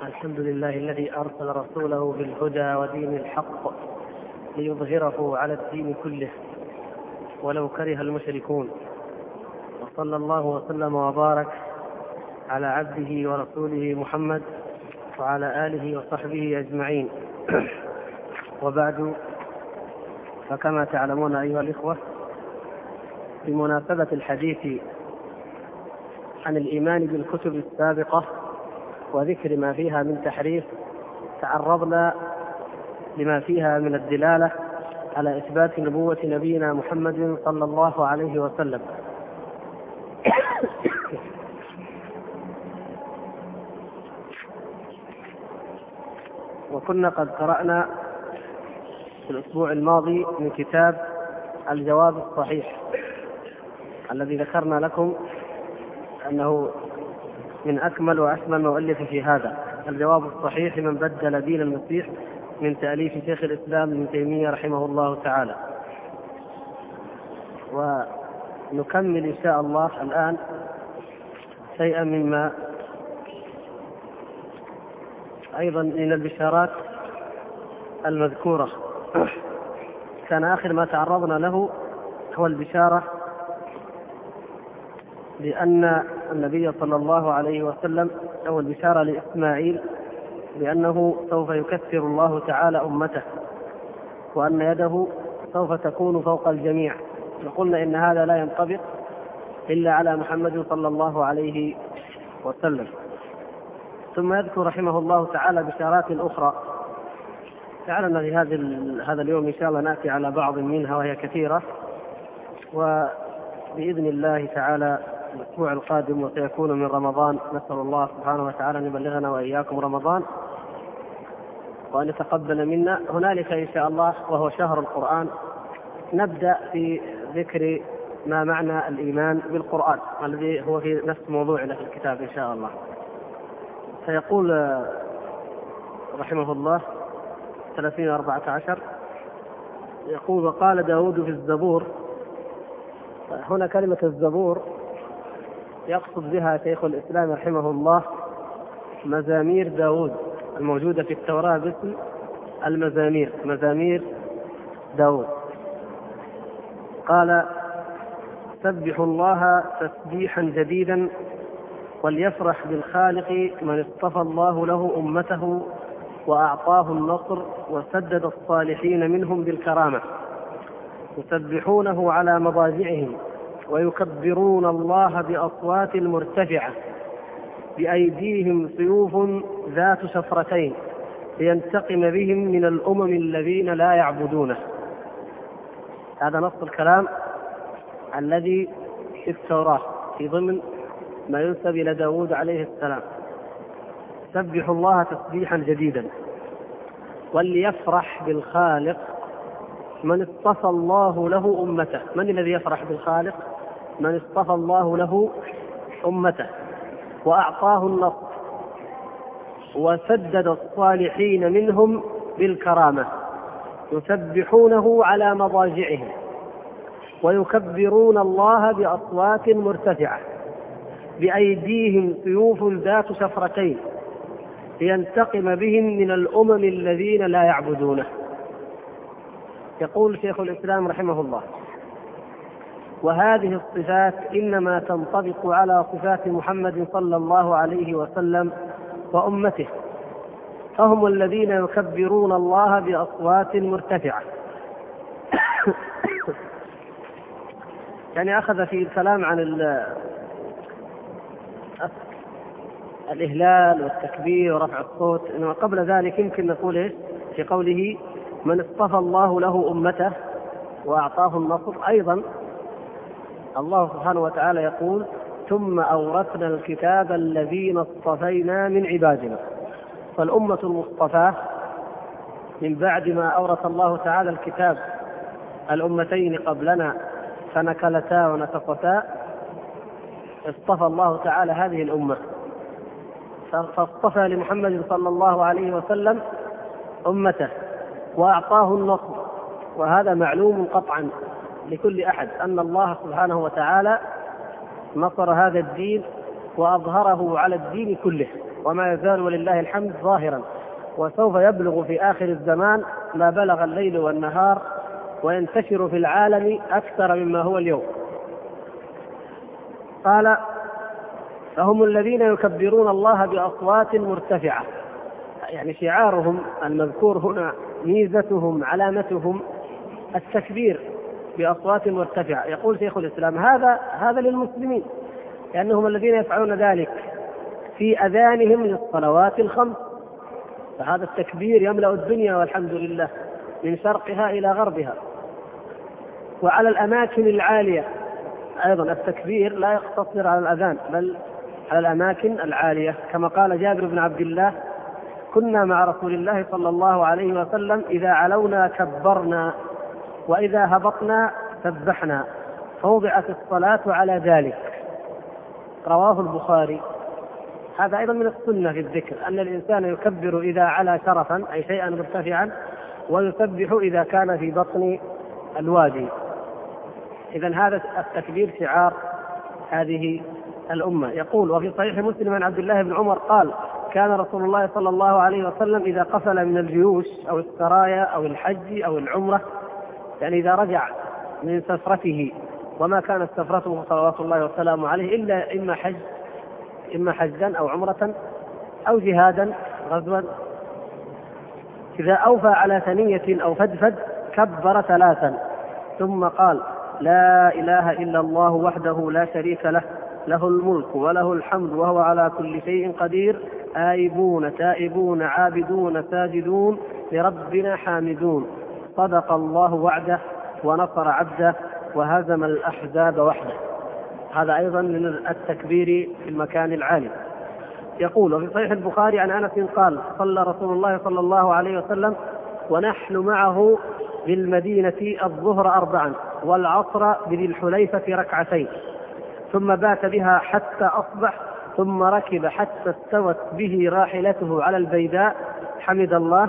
الحمد لله الذي أرسل رسوله بالهدى ودين الحق ليظهره على الدين كله ولو كره المشركون، وصلى الله وسلم وبارك على عبده ورسوله محمد وعلى آله وصحبه أجمعين. وبعد، فكما تعلمون أيها الإخوة، بمناسبة الحديث عن الإيمان بالكتب السابقة وذكر ما فيها من تحريف، تعرضنا لما فيها من الدلالة على إثبات نبوة نبينا محمد صلى الله عليه وسلم. وكنا قد قرأنا في الأسبوع الماضي من كتاب الجواب الصحيح الذي ذكرنا لكم أنه من أكمل وأشمل ما ألف في هذا. الجواب الصحيح لمن بدل دين المسيح، من تأليف شيخ الإسلام ابن تيمية رحمه الله تعالى. ونكمل إن شاء الله الآن شيئا مما أيضا من البشارات المذكورة. كان آخر ما تعرضنا له هو البشارة لأن النبي صلى الله عليه وسلم، أو البشارة لإسماعيل بأنه سوف يكثر الله تعالى أمته، وأن يده سوف تكون فوق الجميع. وقلنا إن هذا لا ينطبق إلا على محمد صلى الله عليه وسلم. ثم يذكر رحمه الله تعالى بشارات أخرى. تعالى في هذا اليوم إن شاء الله نأتي على بعض منها وهي كثيرة، وبإذن الله تعالى الأسبوع القادم وسيكون من رمضان، نسأل الله سبحانه وتعالى أن يبلغنا وإياكم رمضان وأن يتقبل منا. هنالك إن شاء الله وهو شهر القرآن نبدأ في ذكر ما معنى الإيمان بالقرآن الذي هو في نفس موضوعنا في الكتاب إن شاء الله. فيقول رحمه الله 30:14 يقول: وقال داود في الزبور. هنا كلمة الزبور يقصد بها شيخ الإسلام رحمه الله مزامير داود الموجودة في التوراة باسم المزامير، مزامير داود. قال: سبحوا الله تسبيحا جديدا وليفرح بالخالق من اصطفى الله له أمته وأعطاه النصر وسدد الصالحين منهم بالكرامة، يسبحونه على مضاجعهم ويكبرون الله بأصوات مرتفعة بأيديهم سيوف ذات شفرتين لينتقم بهم من الأمم الذين لا يعبدونه. هذا نص الكلام الذي في التوراة في ضمن ما ينسب إلى داود عليه السلام. سبحوا الله تسبيحا جديدا وليفرح بالخالق من اصطفى الله له أمته. من الذي يفرح بالخالق؟ من اصطفى الله له أمته وأعطاه النصر وسدد الصالحين منهم بالكرامة، يسبحونه على مضاجعهم ويكبرون الله بأصوات مرتفعة بأيديهم سيوف ذات شفرتين لينتقم بهم من الأمم الذين لا يعبدونه. يقول شيخ الإسلام رحمه الله: وهذه الصفات إنما تنطبق على صفات محمد صلى الله عليه وسلم وأمته، فهم الذين يكبرون الله بأصوات مرتفعة. يعني أخذ في الكلام عن الإهلال والتكبير ورفع الصوت، إنما قبل ذلك يمكن نقول إيش في قوله من اصطفى الله له أمته وأعطاه النصر. أيضا الله سبحانه وتعالى يقول: ثم أورثنا الكتاب الذين اصطفينا من عبادنا. فالأمة المصطفاة من بعد ما أورث الله تعالى الكتاب الأمتين قبلنا فنكلتا ونكصتا، اصطفى الله تعالى هذه الأمة، فاصطفى لمحمد صلى الله عليه وسلم أمته وأعطاه النصر. وهذا معلوم قطعا لكل أحد أن الله سبحانه وتعالى نصر هذا الدين وأظهره على الدين كله، وما يزال ولله الحمد ظاهرا، وسوف يبلغ في آخر الزمان ما بلغ الليل والنهار، وينتشر في العالم أكثر مما هو اليوم. قال: فهم الذين يكبرون الله بأصوات مرتفعة، يعني شعارهم المذكور هنا، ميزتهم علامتهم التكبير بأصوات مرتفعة. يقول شيخ الإسلام: هذا للمسلمين، لأنهم الذين يفعلون ذلك في أذانهم للصلوات الخمس، فهذا التكبير يملأ الدنيا والحمد لله من شرقها إلى غربها. وعلى الأماكن العالية أيضا التكبير لا يقتصر على الأذان، بل على الأماكن العالية، كما قال جابر بن عبد الله: كنا مع رسول الله صلى الله عليه وسلم إذا علونا كبرنا وإذا هبطنا سبحنا، فوضعت الصلاة على ذلك. رواه البخاري. هذا أيضا من السنة في الذكر، أن الإنسان يكبر إذا علا شرفا أي شيئا مرتفعا، ويسبح إذا كان في بطن الوادي. إذن هذا التكبير شعار هذه الأمة. يقول: وفي صحيح مسلم عن عبد الله بن عمر قال: كان رسول الله صلى الله عليه وسلم إذا قفل من الجيوش أو السرايا أو الحج أو العمرة، يعني إذا رجع من سفرته، وما كانت سفرته صلوات الله وسلامه عليه إلا إما حجا أو عمرة أو جهادا غزوا، إذا أوفى على ثنية أو فدفد كبر ثلاثا، ثم قال: لا إله إلا الله وحده لا شريك له، له الملك وله الحمد وهو على كل شيء قدير، آيبون تائبون عابدون ساجدون لربنا حامدون، صدق الله وعده ونصر عبده وهزم الأحزاب وحده. هذا أيضا من التكبير في المكان العالي. يقول: وفي صحيح البخاري عن أنس قال: صلى رسول الله صلى الله عليه وسلم ونحن معه بالمدينة الظهر 4 والعصر بذي الحليفة 2 ثم بات بها حتى أصبح، ثم ركب حتى استوت به راحلته على البيداء، حمد الله،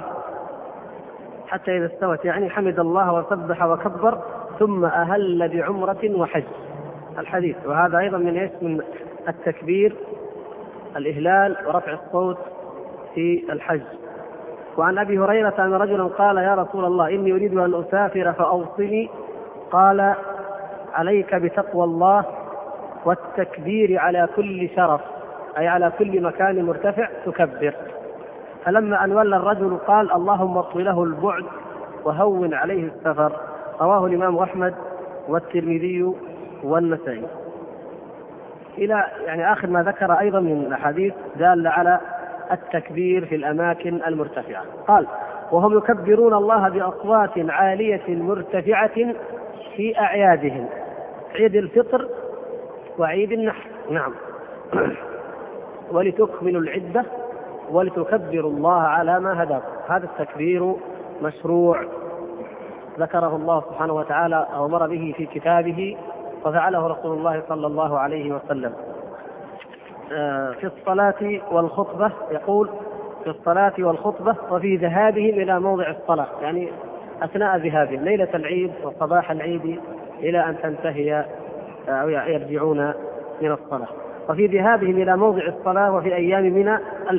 حتى إذا استوت يعني حمد الله وسبح وكبر، ثم أهل بعمرة وحج. الحديث. وهذا أيضا من التكبير الإهلال ورفع الصوت في الحج. وعن أبي هريرة أن رجلا قال: يا رسول الله إني أريد أن أسافر فأوصني. قال: عليك بتقوى الله والتكبير على كل شرف، أي على كل مكان مرتفع تكبر. فلما أن ولى الرجل قال: اللهم اطوي له البعد وهون عليه السفر. رواه الإمام أحمد والترمذي والنسائي. إلى يعني آخر ما ذكر أيضا من الحديث دال على التكبير في الأماكن المرتفعة. قال: وهم يكبرون الله بأصوات عالية مرتفعة في أعيادهم، عيد الفطر وعيد النحر. نعم. ولتكملوا العدة ولتكبروا الله على ما هداكم. هذا التكبير مشروع ذكره الله سبحانه وتعالى أو أمر به في كتابه، وفعله رسول الله صلى الله عليه وسلم. في الصلاة والخطبة، يقول: في الصلاة والخطبة وفي ذهابهم إلى موضع الصلاة، يعني أثناء ذهابهم ليلة العيد وصباح العيد إلى أن تنتهي أو يرجعون من الصلاة. وفي ذهابهم إلى موضع الصلاة وفي أيام منى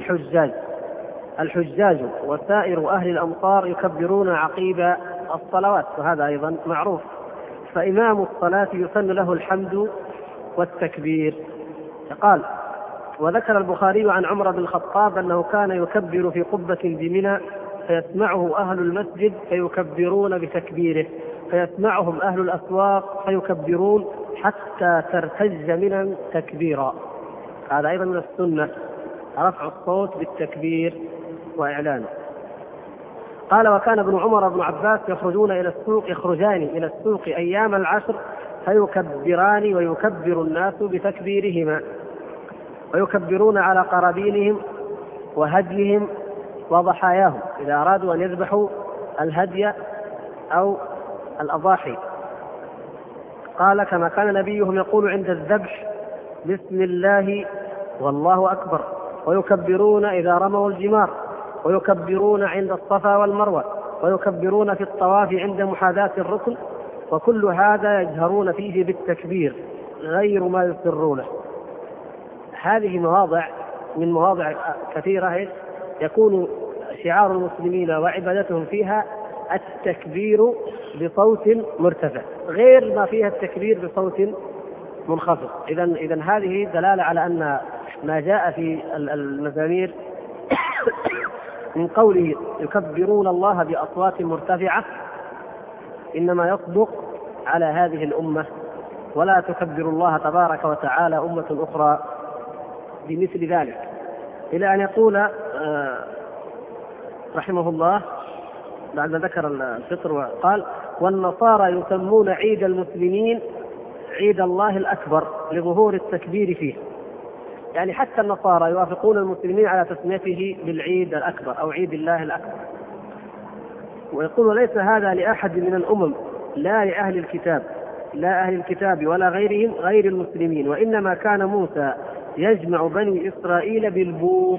الحجاج وسائر أهل الأمصار يكبرون عقيب الصلوات، وهذا أيضا معروف. فإمام الصلاة يسن له الحمد والتكبير. قال: وذكر البخاري عن عمر بن الخطاب أنه كان يكبر في قبة بمنى فيسمعه أهل المسجد فيكبرون بتكبيره، فيسمعهم أهل الأسواق فيكبرون حتى ترتج منى تكبيرا. هذا أيضا من السنة، رفع الصوت بالتكبير وإعلانه. قال: وكان ابن عمر وابن عباس يخرجان إلى السوق أيام العشر فيكبران ويكبر الناس بتكبيرهما، ويكبرون على قرابينهم وهديهم وضحاياهم إذا أرادوا أن يذبحوا الهدي أو الأضاحي. قال: كما كان نبيهم يقول عند الذبح: بسم الله والله أكبر. ويكبرون إذا رموا الجمار، ويكبرون عند الصفا والمروة، ويكبرون في الطواف عند محاذاة الركن، وكل هذا يجهرون فيه بالتكبير غير ما يسرونه. هذه مواضع من مواضع كثيرة يكون شعار المسلمين وعبادتهم فيها التكبير بصوت مرتفع غير ما فيها التكبير بصوت منخفض. إذن هذه دلالة على أن ما جاء في المزامير من قوله يكبرون الله بأصوات مرتفعة إنما يصدق على هذه الأمة، ولا تكبر الله تبارك وتعالى أمة أخرى بمثل ذلك. إلى أن يقول رحمه الله بعد ما ذكر الفطر وقال والنصارى يسمون عيد المسلمين عيد الله الأكبر لظهور التكبير فيه. يعني حتى النصارى يوافقون المسلمين على تسميته بالعيد الأكبر أو عيد الله الأكبر. ويقول ليس هذا لأحد من الأمم لا لأهل الكتاب، لا أهل الكتاب ولا غيرهم غير المسلمين، وإنما كان موسى يجمع بني إسرائيل بالبوق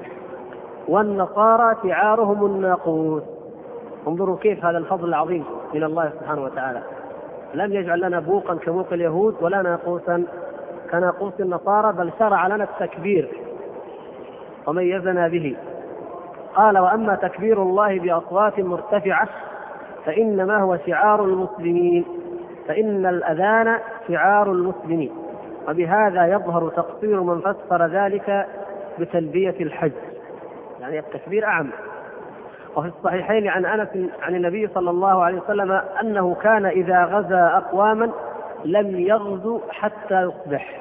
والنصارى شعارهم الناقوس. انظروا كيف هذا الفضل العظيم من الله سبحانه وتعالى، لم يجعل لنا بوقا كبوق اليهود ولا ناقوسا كناقوس النصارى، بل شرع لنا التكبير وميزنا به. قال وأما تكبير الله بأصوات مرتفعة فإنما هو شعار المسلمين، فإن الأذان شعار المسلمين. وبهذا يظهر تقصير من فسر ذلك بتلبية الحج، يعني التكبير أعم. وفي الصحيحين عن أنس عن النبي صلى الله عليه وسلم أنه كان إذا غزا أقواما لم يغزو حتى يصبح،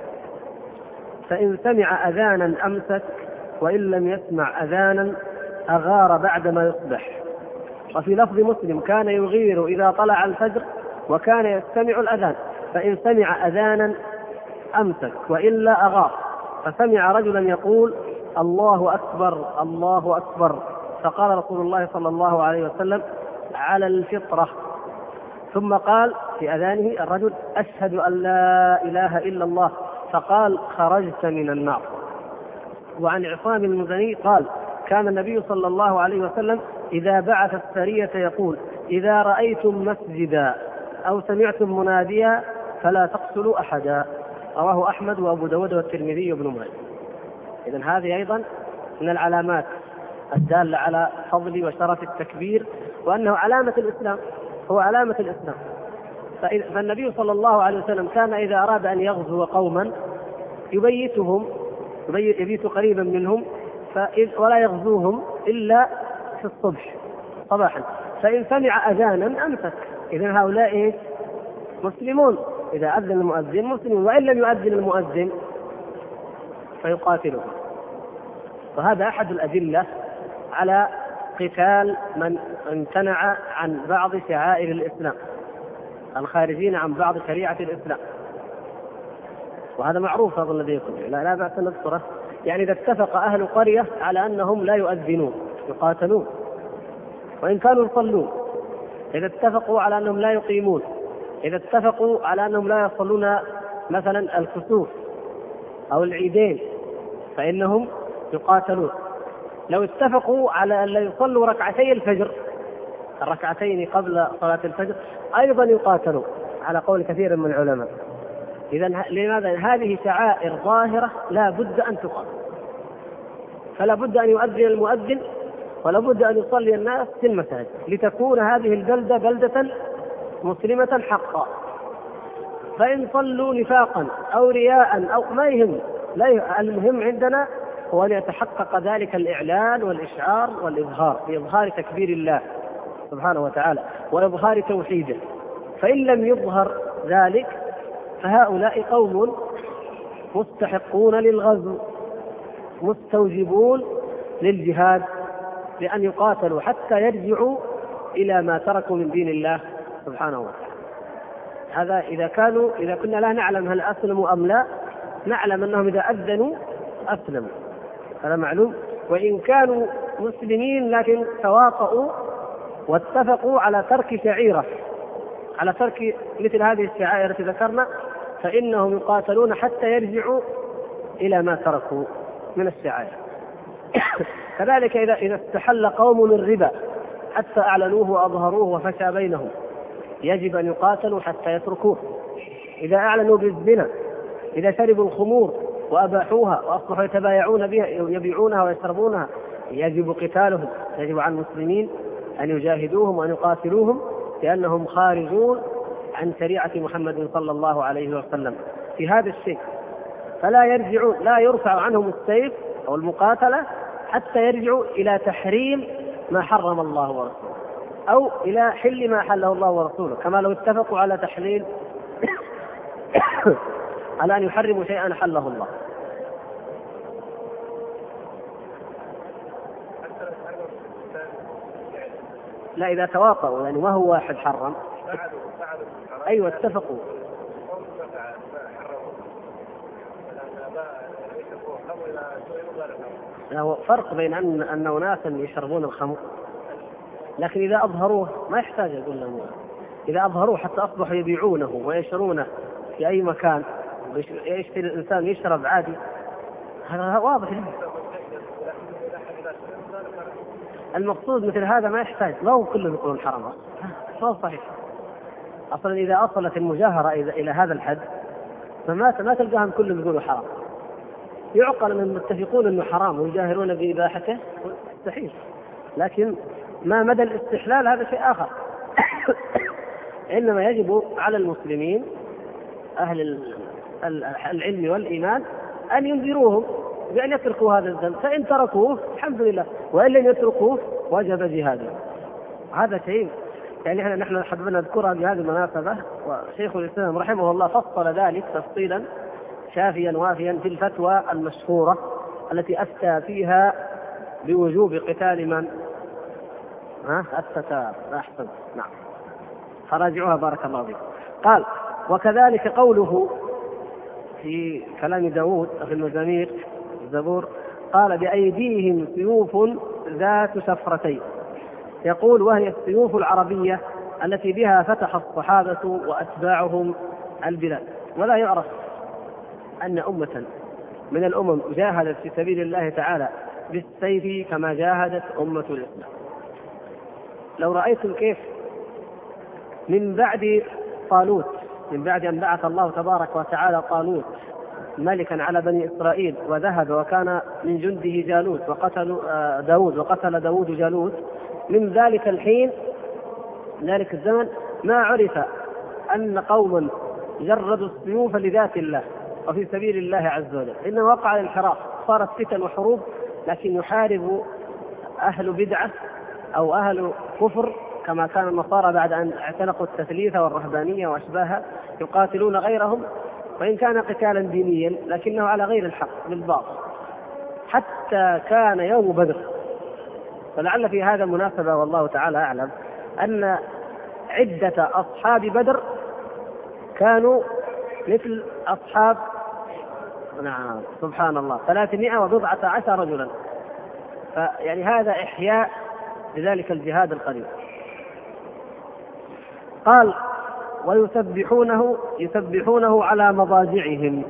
فإن سمع أذانا أمسك وإن لم يسمع أذانا أغار بعدما يصبح. وفي لفظ مسلم كان يغير إذا طلع الفجر وكان يستمع الأذان، فإن سمع أذانا أمسك وإلا أغار. فسمع رجلا يقول الله أكبر الله أكبر، فقال رسول الله صلى الله عليه وسلم على الفطرة. ثم قال في أذانه الرجل أشهد أن لا إله إلا الله، فقال خرجت من النار. وعن عصام المزني قال كان النبي صلى الله عليه وسلم إذا بعث السرية يقول إذا رأيتم مسجدا أو سمعتم مناديا فلا تقتلوا أحدا. رواه أحمد وأبو داود والترمذي وابن ماجه. إذن هذه أيضا من العلامات الدالة على فضل وشرف التكبير، وأنه علامة الإسلام، هو علامة الإسلام. فالنبي صلى الله عليه وسلم كان إذا أراد أن يغزو قوما يبيت قريبا منهم ولا يغزوهم إلا في الصبح صباحا، فإن سمع أذانا أمسك. إذن هؤلاء مسلمون، إذا أذن المؤذن مسلمون، وإن لم يؤذن المؤذن فيقاتلهم. وهذا أحد الأدلة على قتال من امتنع عن بعض شعائر الإسلام، الخارجين عن بعض شريعة الإسلام. وهذا معروف أظن لديكم، لا بأس أن نذكره. يعني إذا اتفق أهل قرية على أنهم لا يؤذنون يقاتلون وإن كانوا يصلون، إذا اتفقوا على أنهم لا يقيمون، إذا اتفقوا على أنهم لا يصلون مثلا الكسوف أو العيدين فإنهم يقاتلون. لو اتفقوا على أن لا يصلوا ركعتي الفجر، الركعتين قبل صلاة الفجر، أيضا يقاتلوا على قول كثير من العلماء. إذن لماذا؟ هذه شعائر ظاهرة لا بد أن تقام، فلا بد أن يؤذن المؤذن ولا بد أن يصلي الناس في المساجد لتكون هذه البلدة بلدة مسلمة حقا. فإن صلوا نفاقا أو رياء أو ما يهم، المهم عندنا هو أن يتحقق ذلك الإعلان والإشعار والإظهار، بإظهار تكبير الله سبحانه وتعالى وإظهار توحيده. فإن لم يظهر ذلك فهؤلاء قوم مستحقون للغزو مستوجبون للجهاد، لأن يقاتلوا حتى يرجعوا إلى ما تركوا من دين الله سبحانه وتعالى. هذا إذا كنا لا نعلم هل أسلموا أم لا، نعلم أنهم إذا أذنوا أسلموا، هذا معلوم. وإن كانوا مسلمين لكن تواطؤوا واتفقوا على ترك شعيرة، على ترك مثل هذه الشعائر التي ذكرنا، فإنهم يقاتلون حتى يرجعوا إلى ما تركوا من الشعائر. كذلك إذا استحل قوم الربا حتى أعلنوه وأظهروه وفشى بينهم، يجب أن يقاتلوا حتى يتركوه. إذا أعلنوا بالزنا، إذا شربوا الخمور وأباحوها وأصبحوا يتبايعون بها يبيعونها ويشربونها يجب قتالهم. يجب على المسلمين أن يجاهدوهم وأن يقاتلوهم لأنهم خارجون عن شريعة محمد صلى الله عليه وسلم في هذا الشيء. فلا يرجعون، لا يرفع عنهم السيف أو المقاتلة حتى يرجعوا إلى تحريم ما حرم الله ورسوله أو إلى حل ما حله الله ورسوله، كما لو اتفقوا على تحليل على أن يحرموا شيئا حله الله. لا، إذا تواطؤوا يعني ما هو واحد حرم. أيوة اتفقوا. لا، فرق بين أن أناسا يشربون الخمر، لكن إذا أظهروه ما يحتاج يقول لهم. إذا أظهروه حتى أصبحوا يبيعونه ويشرونه في أي مكان، يشتري الإنسان يشرب عادي، هذا واضح. المقصود مثل هذا ما يحتاج، لا هو كلهم يقولون حرام، ما صحيح. أصلا إذا أصلت المجاهرة إلى هذا الحد فما تلقاهم كلهم يقولوا حرام. يعقل أنهم متفقون أنه حرام ويجاهرون بإباحته، مستحيل. لكن ما مدى الاستحلال هذا شيء آخر. إنما يجب على المسلمين أهل العلم والإيمان أن ينذروهم بأن يتركوا هذا الذنب، فإن تركوه الحمد لله، وإن لم يتركوه وجب جهاده. هذا شيء يعني نحن حبنا نذكرها بهذه المناسبة، وشيخ الإسلام رحمه الله فصل ذلك تفصيلا شافيا وافيا في الفتوى المشهورة التي أفتى فيها بوجوب قتال من الستار. أحسن، نعم، فراجعوها بارك الله فيكم. قال: وكذلك قوله في كلام داود في المزامير الزبور، قال: بأيديهم سيوف ذات شفرتين. يقول: وهي السيوف العربية التي بها فتح الصحابة وأتباعهم البلاد. ولا يعرف أن أمة من الأمم جاهدت في سبيل الله تعالى بالسيف كما جاهدت أمة الإسلام. لو رأيتم كيف من بعد طالوت، من بعد أن بعث الله تبارك وتعالى طالوت ملكا على بني إسرائيل وذهب وكان من جنده جالوت وقتل داود جالوت، من ذلك الحين ذلك الزمن ما عرف أن قوما جردوا السيوف لذات الله وفي سبيل الله عز وجل، إنما وقع الانحراف، صارت فتن وحروب، لكن يحارب أهل بدعة أو أهل كفر كما كان النصارى بعد أن اعتنقوا التثليث والرهبانية وأشباهها يقاتلون غيرهم، وإن كان قتالا دينيا لكنه على غير الحق بالباطل، حتى كان يوم بدر. فلعل في هذا مناسبة والله تعالى أعلم أن عدة أصحاب بدر كانوا مثل أصحاب سبحان الله 319 رجلا. فيعني هذا إحياء لذلك الجهاد القريب. قال: ويسبحونه على مضاجعهم.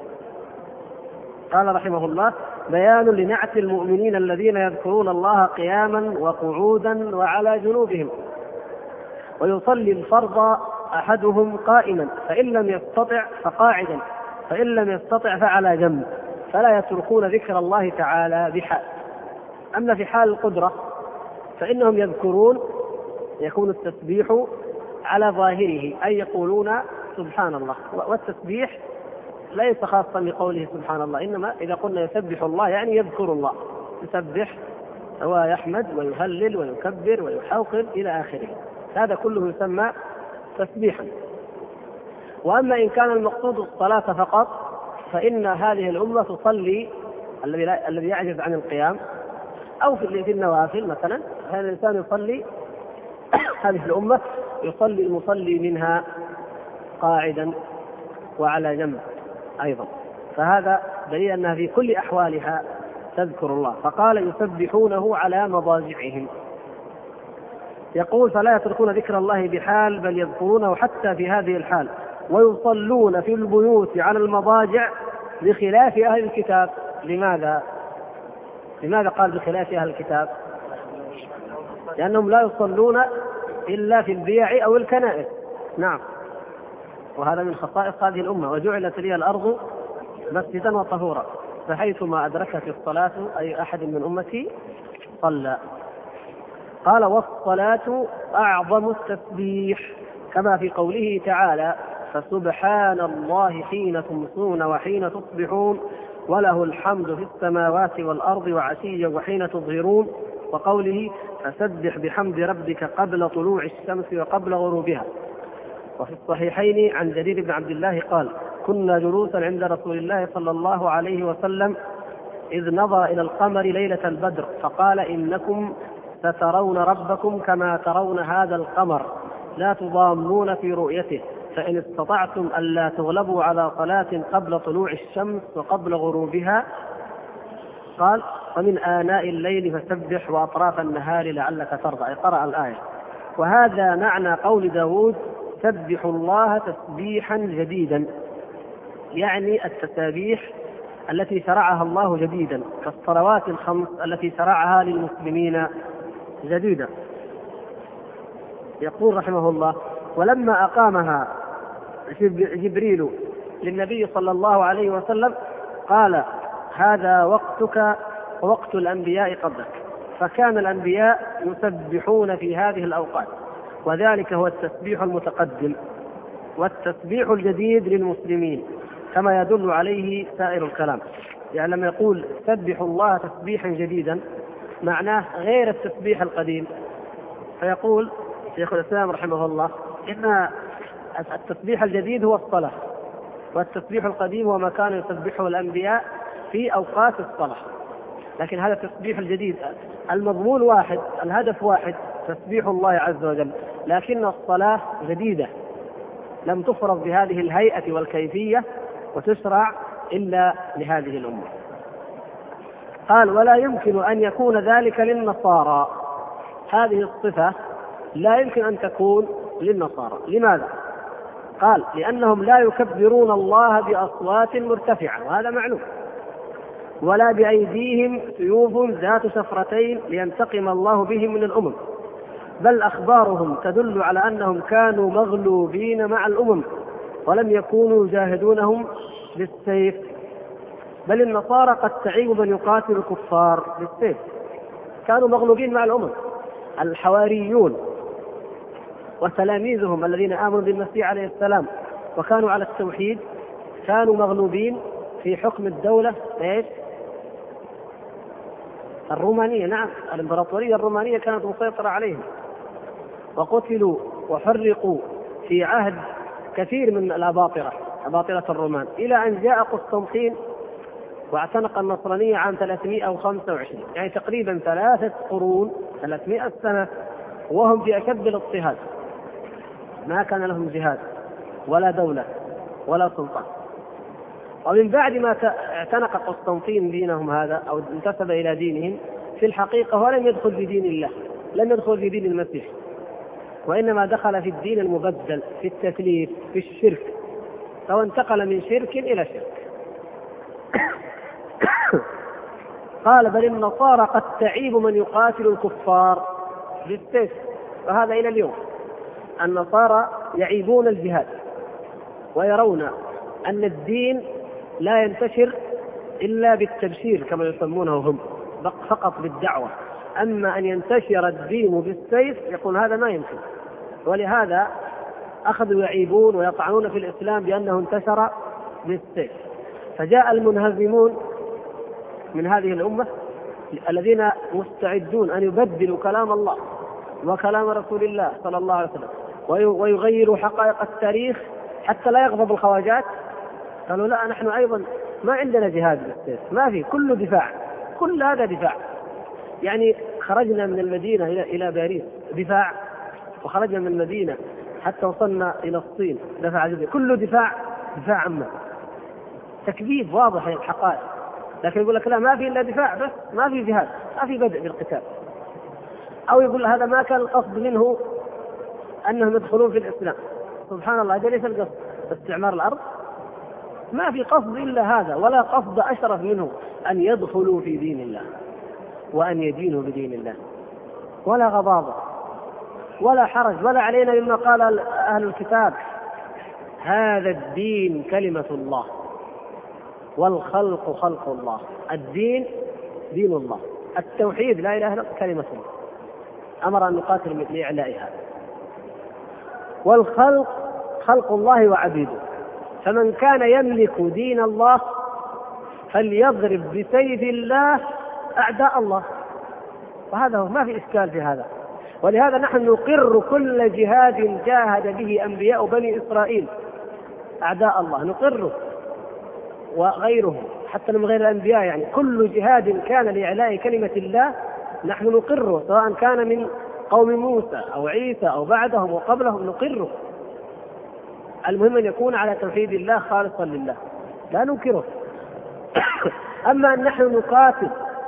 قال رحمه الله: بيان لنعت المؤمنين الذين يذكرون الله قياما وقعودا وعلى جنوبهم. ويصلي الفرض أحدهم قائما، فإن لم يستطع فقاعدا، فإن لم يستطع فعلى جنب، فلا يتركون ذكر الله تعالى بحال. أما في حال القدرة فإنهم يذكرون، يكون التسبيح على ظاهره، أي يقولون سبحان الله. والتسبيح ليس خاصا بقوله سبحان الله، إنما إذا قلنا يسبح الله يعني يذكر الله، يسبح ويحمد ويهلل ويكبر ويحوقل إلى آخره، هذا كله يسمى تسبيحا. وأما إن كان المقصود الصلاة فقط فإن هذه الأمة تصلي، الذي يعجز عن القيام أو في النوافل مثلا، هذا الإنسان يصلي هذه الأمة يصلي المصلي منها قاعدا وعلى جنب أيضا، فهذا دليل أنها في كل أحوالها تذكر الله. فقال: يسبحونه على مضاجعهم. يقول: فلا يتركون ذكر الله بحال بل يذكرونه حتى في هذه الحال. ويصلون في البيوت على المضاجع بخلاف أهل الكتاب. لماذا قال بخلاف أهل الكتاب؟ لأنهم لا يصلون إلا في البيع أو الكنائس. نعم، وهذا من خصائص هذه الأمة. وجعلت لي الأرض مسجدا وطهورا، فحيثما أدركت الصلاة أي أحد من أمتي صلى. قال: والصلاة أعظم التسبيح، كما في قوله تعالى: فسبحان الله حين تمسون وحين تصبحون وله الحمد في السماوات والأرض وعشيا وحين تظهرون، وقوله: فسبح بحمد ربك قبل طلوع الشمس وقبل غروبها. وفي الصحيحين عن جرير بن عبد الله قال: كنا جلوسا عند رسول الله صلى الله عليه وسلم إذ نظر إلى القمر ليلة البدر فقال: إنكم سترون ربكم كما ترون هذا القمر، لا تضامون في رؤيته، فإن استطعتم ألا تغلبوا على صلاة قبل طلوع الشمس وقبل غروبها. قال: ومن آناء الليل فسبح وأطراف النهار لعلك ترضى. قرأ الآية. وهذا معنى قول داود: سبحوا الله تسبيحا جديدا، يعني التسابيح التي شرعها الله جديدا، كالصلوات الخمس التي شرعها للمسلمين جديدا. يقول رحمه الله: ولما أقامها جبريل للنبي صلى الله عليه وسلم قال: هذا وقتك ووقت الأنبياء قبلك. فكان الأنبياء يسبحون في هذه الأوقات، وذلك هو التسبيح المتقدم، والتسبيح الجديد للمسلمين كما يدل عليه سائر الكلام. يعني لما يقول سبحوا الله تسبيحا جديدا معناه غير التسبيح القديم. فيقول شيخ الإسلام رحمه الله إن التسبيح الجديد هو الصلاة، والتسبيح القديم هو ما كان يسبحه الأنبياء في أوقات الصلاة. لكن هذا التسبيح الجديد المضمون واحد، الهدف واحد، تسبيح الله عز وجل، لكن الصلاة جديدة لم تفرض بهذه الهيئة والكيفية وتشرع إلا لهذه الأمة. قال: ولا يمكن أن يكون ذلك للنصارى. هذه الصفة لا يمكن أن تكون للنصارى. لماذا؟ قال: لأنهم لا يكبرون الله بأصوات مرتفعة، وهذا معلوم، ولا بأيديهم سيوف ذات شفرتين لينتقم الله بهم من الأمم، بل أخبارهم تدل على أنهم كانوا مغلوبين مع الأمم ولم يكونوا يجاهدونهم بالسيف، بل النصارى قد تعيب من يقاتل الكفار بالسيف، كانوا مغلوبين مع الأمم. الحواريون وتلاميذهم الذين آمنوا بالمسيح عليه السلام وكانوا على التوحيد كانوا مغلوبين في حكم الدولة الرومانية. نعم، الإمبراطورية الرومانية كانت مسيطرة عليهم، وقتلوا وحرقوا في عهد كثير من أباطرة الرومان، إلى أن جاء قسطنطين واعتنق النصرانية عام 325، يعني تقريبا 3 قرون، 300 سنة وهم في أشد الاضطهاد، ما كان لهم جهاد ولا دولة ولا سلطان. ومن بعد ما اعتنق قسطنطين دينهم هذا أو انتسب إلى دينهم، في الحقيقة هو لم يدخل في دين الله، لم يدخل في دين المسيح، وإنما دخل في الدين المبدل، في التثليث، في الشرك، فهو انتقل من شرك إلى شرك. قال: بل النصارى قد تعيب من يقاتل الكفار بالسيف، وهذا إلى اليوم النصارى يعيبون الجهاد، ويرون أن الدين لا ينتشر إلا بالتبشير كما يسمونه هم، فقط بالدعوة، أما أن ينتشر الدين بالسيف يقول هذا ما يمكن. ولهذا أخذوا يعيبون ويطعنون في الإسلام بأنه انتشر بالسيف. فجاء المنهزمون من هذه الأمة الذين مستعدون أن يبدلوا كلام الله وكلام رسول الله صلى الله عليه وسلم ويغيروا حقائق التاريخ حتى لا يغضب الخواجات. قالوا: لا، نحن أيضا ما عندنا جهاد بالسيف، ما في، كل دفاع، كل هذا دفاع. يعني خرجنا من المدينة إلى باريس دفاع، وخرجنا من المدينة حتى وصلنا إلى الصين دفاع جديد، كل دفاع عما تكذيب واضح الحقائق. لكن يقول لك لا، ما في إلا دفاع بس، ما في جهاد، ما في بدء بالقتال. أو يقول هذا ما كان القصد منه أنهم يدخلون في الإسلام. سبحان الله، هذا ليس القصد، استعمار الأرض، ما في قصد إلا هذا، ولا قصد أشرف منه أن يدخلوا في دين الله وأن يدينوا بدين الله، ولا غضاضة ولا حرج ولا علينا مما قال أهل الكتاب: هذا الدين كلمة الله. والخلق خلق الله، الدين دين الله، التوحيد لا إله إلا الله كلمة الله، أمر أن نقاتل لإعلائها. والخلق خلق الله وعبيده، فمن كان يملك دين الله فليضرب بسيف الله أعداء الله، وهذا هو، ما في إشكال في هذا. ولهذا نحن نقر كل جهاد جاهد به أنبياء بني إسرائيل أعداء الله، نقره، وغيرهم حتى من غير الأنبياء، يعني كل جهاد كان لإعلاء كلمة الله نحن نقره، سواء كان من قوم موسى أو عيسى أو بعدهم وقبلهم نقره. المهم أن يكون على توحيد الله خالصا لله، لا ننكره. أما أن نحن نقاتل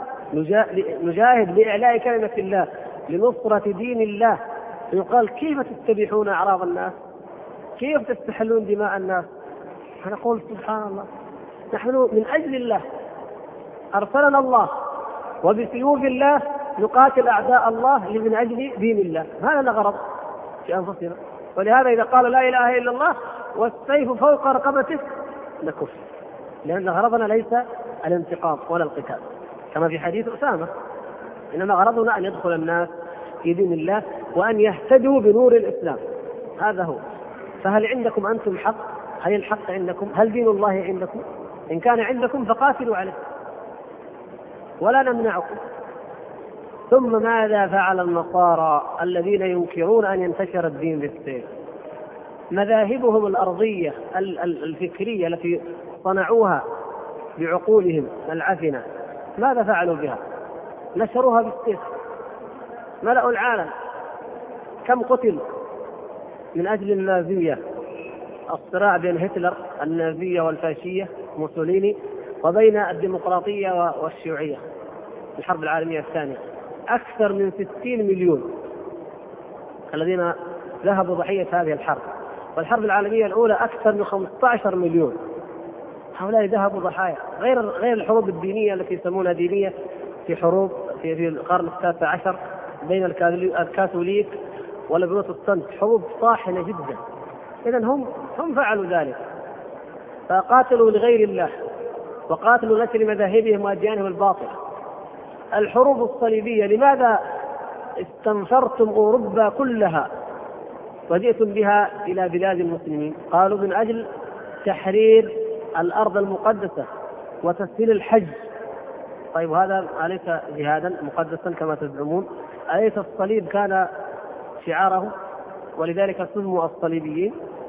نجاهد لإعلاء كلمة الله لنصرة دين الله، يقال كيف تستبيحون أعراض الناس، كيف تستحلون دماء الناس؟ فنقول سبحان الله، نحن من أجل الله أرسلنا الله، وبسيوف الله نقاتل أعداء الله من أجل دين الله، هذا الغرض في أنفسنا. ولهذا إذا قال لا إله إلا الله والسيف فوق رقبته نكف، لأن غرضنا ليس الانتقام ولا القتال كما في حديث أسامة، إنما غرضنا أن يدخل الناس في دين الله وأن يهتدوا بنور الإسلام، هذا هو. فهل عندكم أنتم حق؟ هل الحق عندكم؟ هل دين الله عندكم؟ إن كان عندكم فقاتلوا عليه ولا نمنعكم. ثم ماذا فعل النصارى الذين ينكرون أن ينتشر الدين بالسيف؟ مذاهبهم الأرضية الفكرية التي صنعوها بعقولهم العفنة، ماذا فعلوا بها؟ نشروها بالسيف، ملأوا العالم. كم قتل من أجل النازية، الصراع بين هتلر النازية والفاشية موسوليني وبين الديمقراطية والشيوعية في الحرب العالمية الثانية، أكثر من 60 مليون الذين ذهبوا ضحية هذه الحرب. والحرب العالمية الأولى أكثر من 15 مليون، هؤلاء ذهبوا ضحايا، غير الحروب الدينية التي يسمونها دينية في حروب في القرن التاسع عشر بين الكاثوليك والبروتستانت، حروب طاحنة جدا. إذن هم فعلوا ذلك، فقاتلوا لغير الله وقاتلوا نشر مذاهبهم وأديانهم الباطلة. الحروب الصليبية لماذا استنفرتم أوروبا كلها وجئتم بها إلى بلاد المسلمين؟ قالوا من أجل تحرير الأرض المقدسة وتسهيل الحج. طيب هذا أليس جهادا مقدسا كما تزعمون؟ أليس الصليب كان شعاره ولذلك سموا الصليبيين؟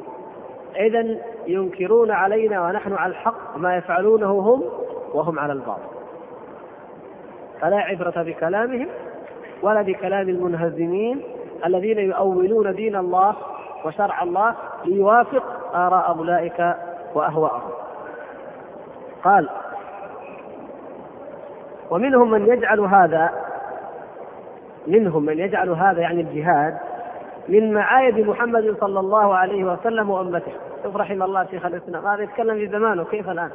إذن ينكرون علينا ونحن على الحق ما يفعلونه هم وهم على الباطل، فلا عبرة بكلامهم ولا بكلام المنهزمين الذين يؤولون دين الله وشرع الله ليوافق آراء أولئك وأهواءهم. قال ومنهم من يجعل هذا يعني الجهاد من معايد محمد صلى الله عليه وسلم وأمته. شوف رحم الله شيخ الإسلام، هذا يتكلم في زمانه كيف الآن.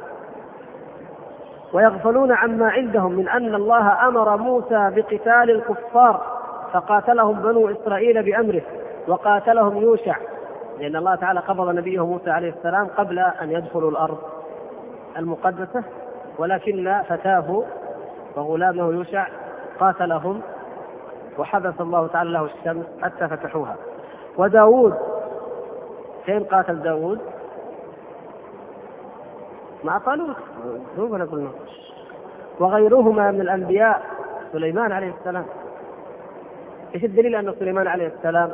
ويغفلون عما عندهم من أن الله أمر موسى بقتال الكفار فقاتلهم بنو إسرائيل بأمره، وقاتلهم يوشع، لأن الله تعالى قبض نبيه موسى عليه السلام قبل أن يدخلوا الأرض المقدسة، ولكن فتاه وغلامه يوشع قاتلهم وحبس الله تعالى له الشمس حتى فتحوها. وداود فين قاتل داود؟ مع طالوت، وغيرهما من الأنبياء، سليمان عليه السلام. ايش الدليل أن سليمان عليه السلام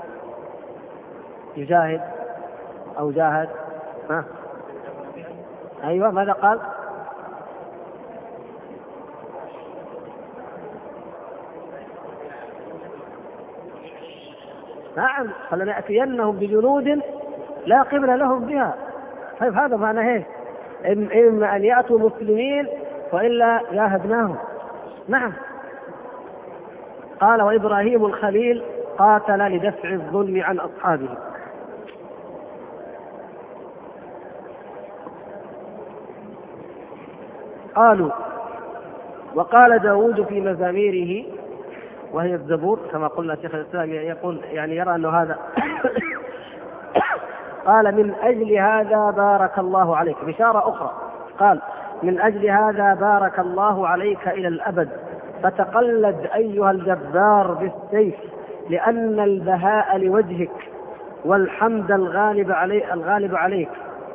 يجاهد أو جاهد؟ أيوة، ماذا قال؟ نعم، فلنأتينهم بجنود لا قبل لهم بها. طيب هذا معنى ايه؟ إما أن يأتوا مسلمين وإلا جاهدناهم. نعم. قال وإبراهيم الخليل قاتل لدفع الظلم عن أصحابه. قالوا وقال داود في مزاميره، وهي الزبور كما قلنا شيخ الإسلام يقول يعني يرى أنه هذا قال من أجل هذا بارك الله عليك، بشارة أخرى قال من أجل هذا بارك الله عليك إلى الأبد، فتقلد أيها الجبار بالسيف، لأن البهاء لوجهك والحمد الغالب عليك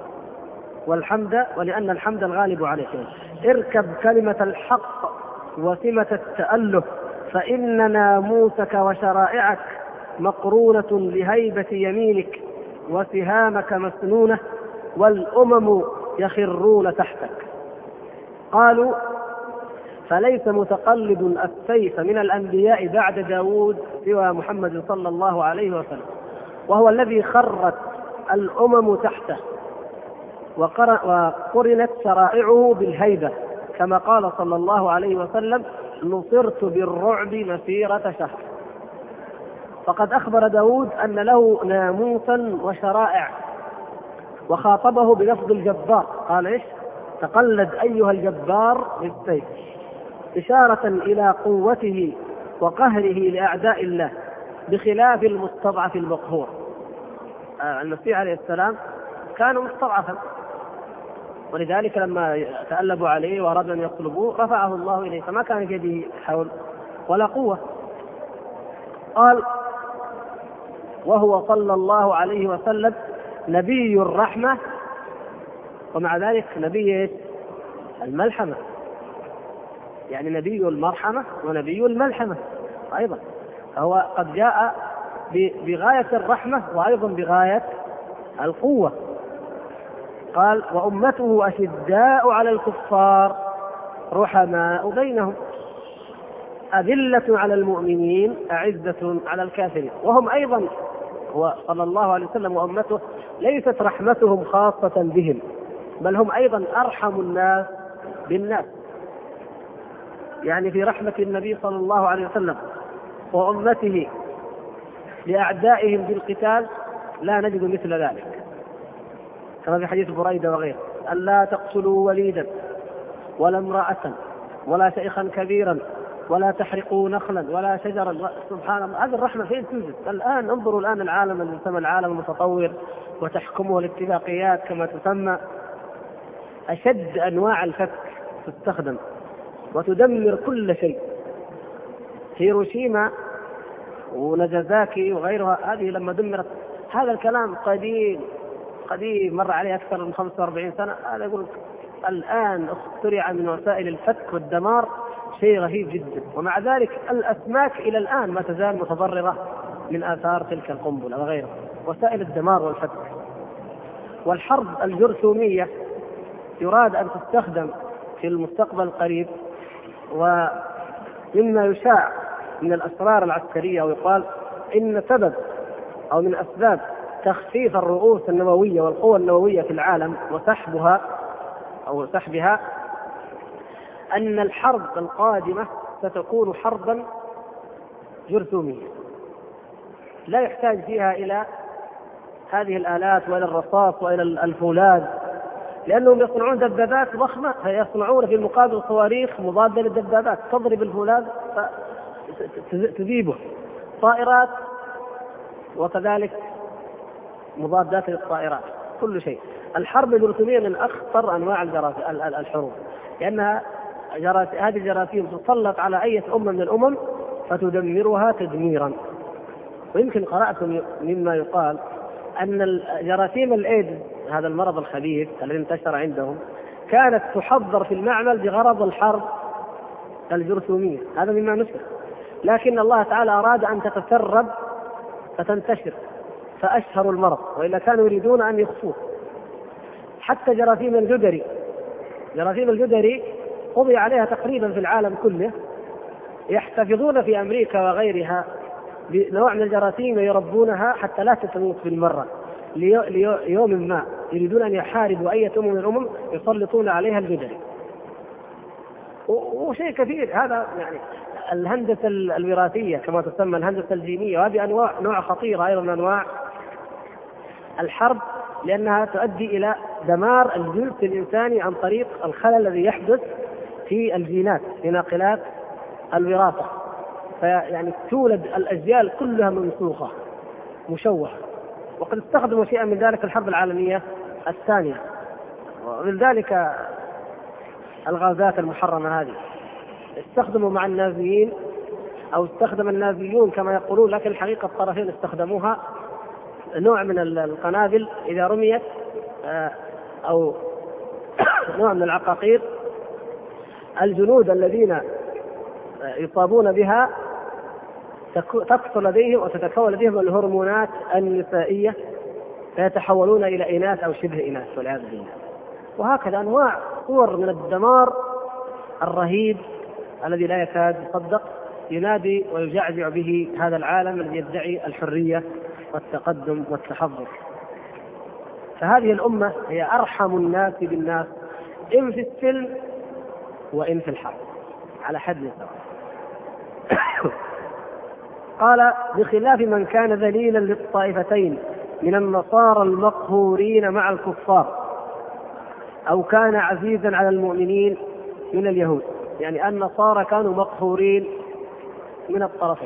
ولأن الحمد الغالب عليك. اركب كلمة الحق وسمة التأله، فإن ناموسك وشرائعك مقرونة بهيبة يمينك، وسهامك مسنونة، والأمم يخرون تحتك. قالوا: فليس متقلد السيف من الأنبياء بعد داود سوى محمد صلى الله عليه وسلم، وهو الذي خرت الأمم تحته وقرنت شرائعه بالهيبة، كما قال صلى الله عليه وسلم: نصرت بالرعب مسيرة شهر. فقد أخبر داود أن له ناموسا وشرائع، وخاطبه بلفظ الجبار، قال إيش؟ تقلد أيها الجبار بالسيف، إشارة إلى قوته وقهره لأعداء الله، بخلاف المستضعف المقهور. المسيح عليه السلام كان مستضعفا، ولذلك لما تألبوا عليه وأرادوا أن يطلبوه رفعه الله إليه، فما كان في يده حول ولا قوة. قال: وهو صلى الله عليه وسلم نبي الرحمة، ومع ذلك نبي الملحمة، يعني نبي المرحمة ونبي الملحمة أيضا، فهو قد جاء بغاية الرحمة وأيضا بغاية القوة. قال: وأمته أشداء على الكفار رحماء بينهم، أذلة على المؤمنين أعزة على الكافرين. وهم أيضا، هو صلى الله عليه وسلم وأمته ليست رحمتهم خاصة بهم، بل هم أيضا أرحم الناس بالناس. يعني في رحمة النبي صلى الله عليه وسلم وأمته لأعدائهم بالقتال لا نجد مثل ذلك، كما في حديث بريدة وغيره: ألا تقتلوا وليدا ولا امرأة ولا شيخا كبيرا ولا تحرقوا نخلا ولا شجرا. سبحان الله، هذه الرحمة فين توجد الآن؟ انظروا الآن العالم الذي يسمى العالم المتطور وتحكمه الاتفاقيات كما تسمى، أشد أنواع الفك تستخدم وتدمر كل شيء. هيروشيما وناجازاكي وغيرها، هذه لما دمرت، هذا الكلام قديم مر عليه أكثر من 45 سنة. هذا يقول الآن اخترع من وسائل الفك والدمار شيء رهيب جدا، ومع ذلك الأسماك إلى الآن ما تزال متضررة من آثار تلك القنبلة وغيرها، وسائل الدمار والفك. والحرب الجرثومية يراد أن تستخدم في المستقبل القريب، ومما يشاع من الأسرار العسكرية، ويقال إن سبب أو من أسباب تخفيف الرؤوس النووية والقوى النووية في العالم وسحبها أن الحرب القادمة ستكون حربا جرثومية لا يحتاج فيها إلى هذه الآلات وإلى الرصاص وإلى الفولاذ، لأنهم يصنعون دبابات ضخمة، فيصنعون في المقابل صواريخ مضادة للدبابات تضرب الفولاذ فتذيبه، طائرات وكذلك مضادات للطائرات، كل شيء. الحرب الجرثومية من أخطر أنواع الحروب، لأنها هذه الجراثيم تسلط على أي أمة من الأمم فتدمرها تدميرا. ويمكن قرأتم مما يقال أن جراثيم الإيدز، هذا المرض الخبيث الذي انتشر عندهم، كانت تحضر في المعمل بغرض الحرب الجرثومية، هذا مما نشر، لكن الله تعالى أراد أن تتسرب فتنتشر فأشهروا المرض، وإلا كانوا يريدون أن يخفوه. حتى جراثيم الجدري قضي عليها تقريبا في العالم كله، يحتفظون في أمريكا وغيرها بنوع من الجراثيم يربونها حتى لا تموت بالمرة، ليوم ما يريدون أن يحاربوا أي أمم من الأمم يسلطون عليها الجدري. وشيء كثير، هذا يعني الهندسة الوراثية كما تسمى الهندسة الجينية، وهذه نوع خطيرة أيضا من أنواع الحرب، لأنها تؤدي إلى دمار الجنس الإنساني عن طريق الخلل الذي يحدث في الجينات في ناقلات الوراثة، فيعني تولد الأجيال كلها منسوخة مشوهة. وقد استخدموا شيئا من ذلك الحرب العالمية الثانية، ومن ذلك الغازات المحرمة هذه، استخدموا مع النازيين أو استخدم النازيون كما يقولون، لكن الحقيقة الطرفين استخدموها، نوع من القنابل إذا رميت أو نوع من العقاقير، الجنود الذين يصابون بها تكثر لديهم وتتكون لديهم الهرمونات النسائية فيتحولون إلى إناث أو شبه إناث والعياذ بالله. وهكذا أنواع صور من الدمار الرهيب الذي لا يكاد يصدق ينادي ويجعجع به هذا العالم الذي يدعي الحرية والتقدم والتحضر. فهذه الأمة هي أرحم الناس بالناس إن في السلم وإن في الحرب على حد سواء. قال بخلاف من كان ذليلا للطائفتين من النصارى المقهورين مع الكفار أو كان عزيزا على المؤمنين من اليهود. يعني النصارى كانوا مقهورين من الطرفين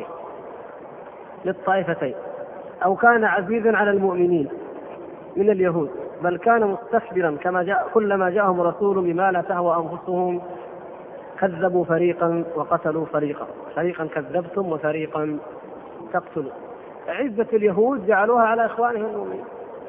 للطائفتين، أو كان عزيزا على المؤمنين من اليهود، بل كان مستكبرا كلما جاءهم رسول بما لا تهوى أنفسهم كذبوا فريقا وقتلوا فريقا، فريقا كذبتم وفريقا تقتلوا. عزة اليهود جعلوها على إخوانهم المؤمنين،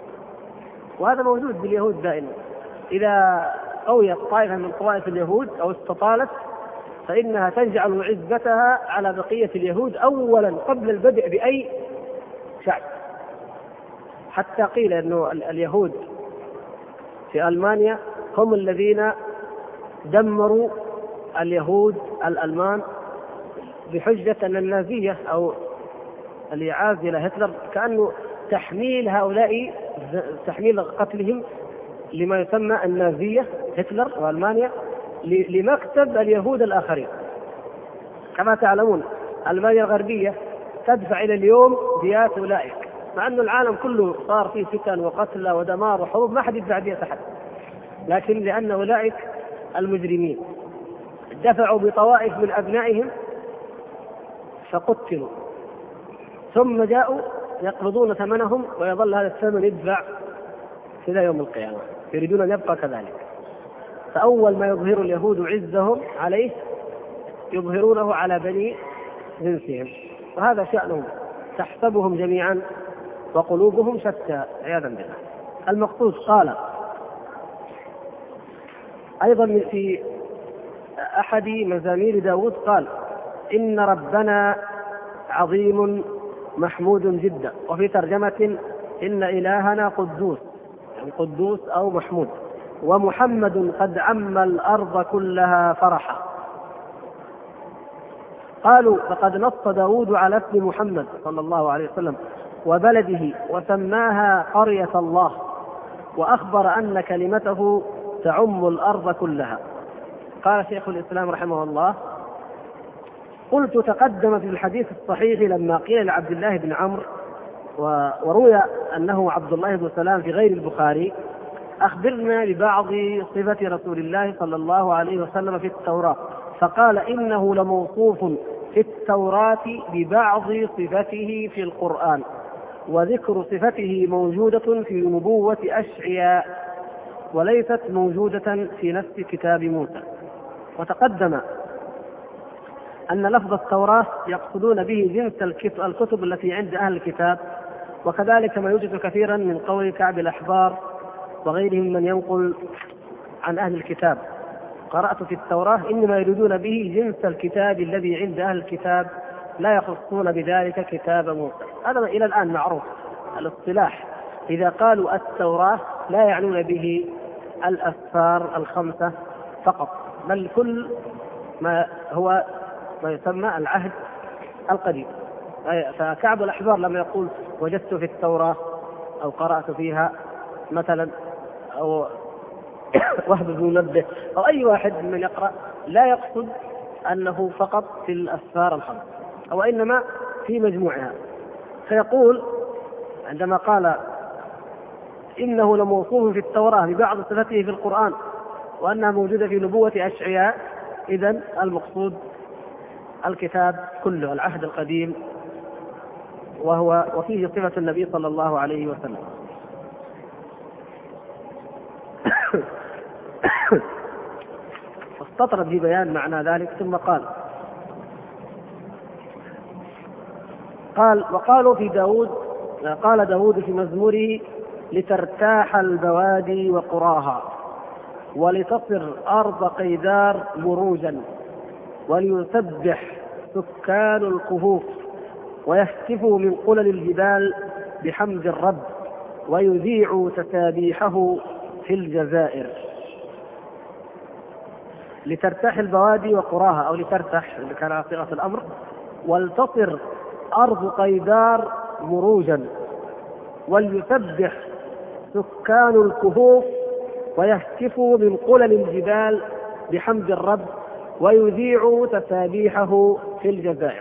وهذا موجود باليهود دائما. إذا قويت طائفة من طوائف اليهود أو استطالت فإنها تجعل عزتها على بقية اليهود أولا قبل البدء بأي شعب. حتى قيل أنه اليهود في ألمانيا هم الذين دمروا اليهود الألمان بحجة أن النازية أو الإعازة هتلر كأنه تحميل هؤلاء، تحميل قتلهم لما يسمى النازية هتلر وألمانيا لمكسب اليهود الآخرين. كما تعلمون ألمانيا الغربية تدفع إلى اليوم ديات أولئك، مع أن العالم كله صار فيه فتن وقتل ودمار وحروب ما حد يدفع دية أحد، لكن لأن أولئك المجرمين دفعوا بطوائف من أبنائهم فقتلوا، ثم جاءوا يقبضون ثمنهم ويظل هذا الثمن يدفع إلى يوم القيامة، يريدون أن يبقى كذلك. فأول ما يظهر اليهود عزهم عليه يظهرونه على بني جنسهم، وهذا شأنهم، تحسبهم جميعا وقلوبهم شتى عياذا بالله. المقصود قال أيضا في أحد مزامير داود قال إن ربنا عظيم محمود جدا، وفي ترجمة إن إلهنا قدوس، يعني قدوس أو محمود، ومحمد قد عم الأرض كلها فرحا. قالوا فقد نص داود على اسم محمد صلى الله عليه وسلم وبلده وسماها قرية الله، وأخبر أن كلمته تعم الأرض كلها. قال شيخ الإسلام رحمه الله قلت تقدم في الحديث الصحيح لما قيل لعبد الله بن عمرو وروي أنه عبد الله بن سلام في غير البخاري أخبرنا ببعض صفة رسول الله صلى الله عليه وسلم في التوراة، فقال إنه لموصوف في التوراة ببعض صفته في القرآن، وذكر صفته موجودة في نبوة أشعياء وليست موجودة في نفس كتاب موسى. وتقدم أن لفظ التوراة يقصدون به جنس الكتب التي عند أهل الكتاب، وكذلك ما يوجد كثيرا من قول كعب الأحبار وغيرهم من ينقل عن أهل الكتاب قرأت في التوراة، إنما يريدون به جنس الكتاب الذي عند أهل الكتاب، لا يخصون بذلك كتاب موسى. هذا إلى الآن معروف الاصطلاح، إذا قالوا التوراة لا يعنون به الأسفار الخمسة فقط، بل كل ما هو ما يسمى العهد القديم. فكعب الأحبار لما يقول وجدت في التوراة أو قرأت فيها مثلا، أو وهب بن منبه أو أي واحد من يقرأ، لا يقصد أنه فقط في الأسفار الخمس، أو إنما في مجموعها. فيقول عندما قال إنه لموصوف في التوراة ببعض صفته في القرآن وأنها موجودة في نبوة أشعياء، إذن المقصود الكتاب كله، العهد القديم، وفيه صفة النبي صلى الله عليه وسلم. استطرد في بيان معنى ذلك ثم قال وقالوا في داود، قال داود في مزموره: لترتاح البوادي وقراها، ولتصر أرض قيدار مروجا، وليسبح سكان الكهوف، ويهتفوا من قلل الجبال بحمد الرب، ويذيعوا تسابيحه في الجزائر. لترتاح البوادي وقراها، أو لترتاح كان على صيغة الأمر. ولتصر أرض قيدار مروجا، وليسبح سكان الكهوف، ويهتفوا من قلل الجبال بحمد الرب، ويذيعوا تسابيحه في الجزائر.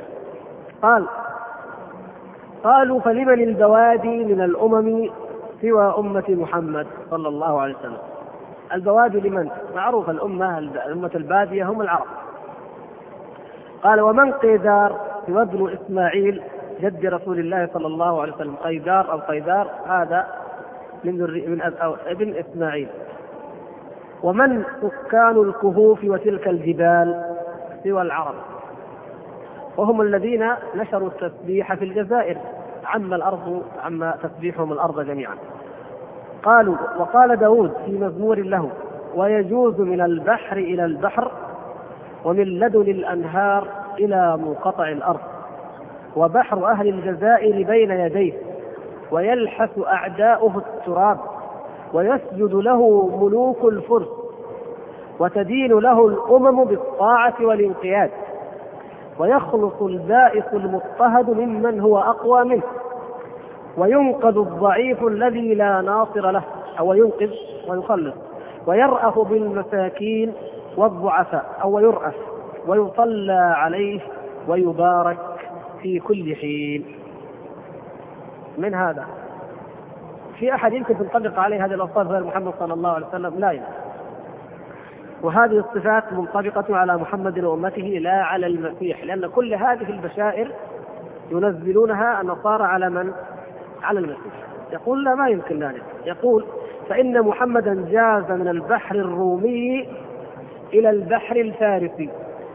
قالوا: فلمن البوادي من الأمم سوى أمة محمد صلى الله عليه وسلم؟ البوادي لمن؟ معروف الأمة البادية هم العرب. قال: ومن قيدار؟ سوى ابن إسماعيل جد رسول الله صلى الله عليه وسلم. قيدار أو قيدار هذا من ابن إسماعيل. ومن سكان الكهوف وتلك الجبال؟ سوى العرب، وهم الذين نشروا التسبيح في الجزائر، عم تسبيحهم الأرض جميعا. قالوا: وقال داود في مزمور له: ويجوز من البحر إلى البحر، ومن لدن الأنهار إلى منقطع الأرض، وبحر أهل الجزائر بين يديه، ويلحس أعداؤه التراب، ويسجد له ملوك الفرس، وتدين له الأمم بالطاعة والانقياد، ويخلص البائس المضطهد ممن هو أقوى منه، وينقذ الضعيف الذي لا ناصر له، أو ينقذ ويخلص، ويرأف بالمساكين والضعفاء، أو يرأف، ويصلى عليه ويبارك في كل حين. من هذا في أحد يمكن تنطبق عليه هذه الأوصاف غير محمد صلى الله عليه وسلم؟ لا يمكن. وهذه الصفات منطبقة على محمد وأمته لا على المسيح، لأن كل هذه البشائر ينزلونها النصارى على من؟ على المسيح. يقول: لا، ما يمكن ذلك. يقول: فإن محمدا جاز من البحر الرومي إلى البحر الفارسي،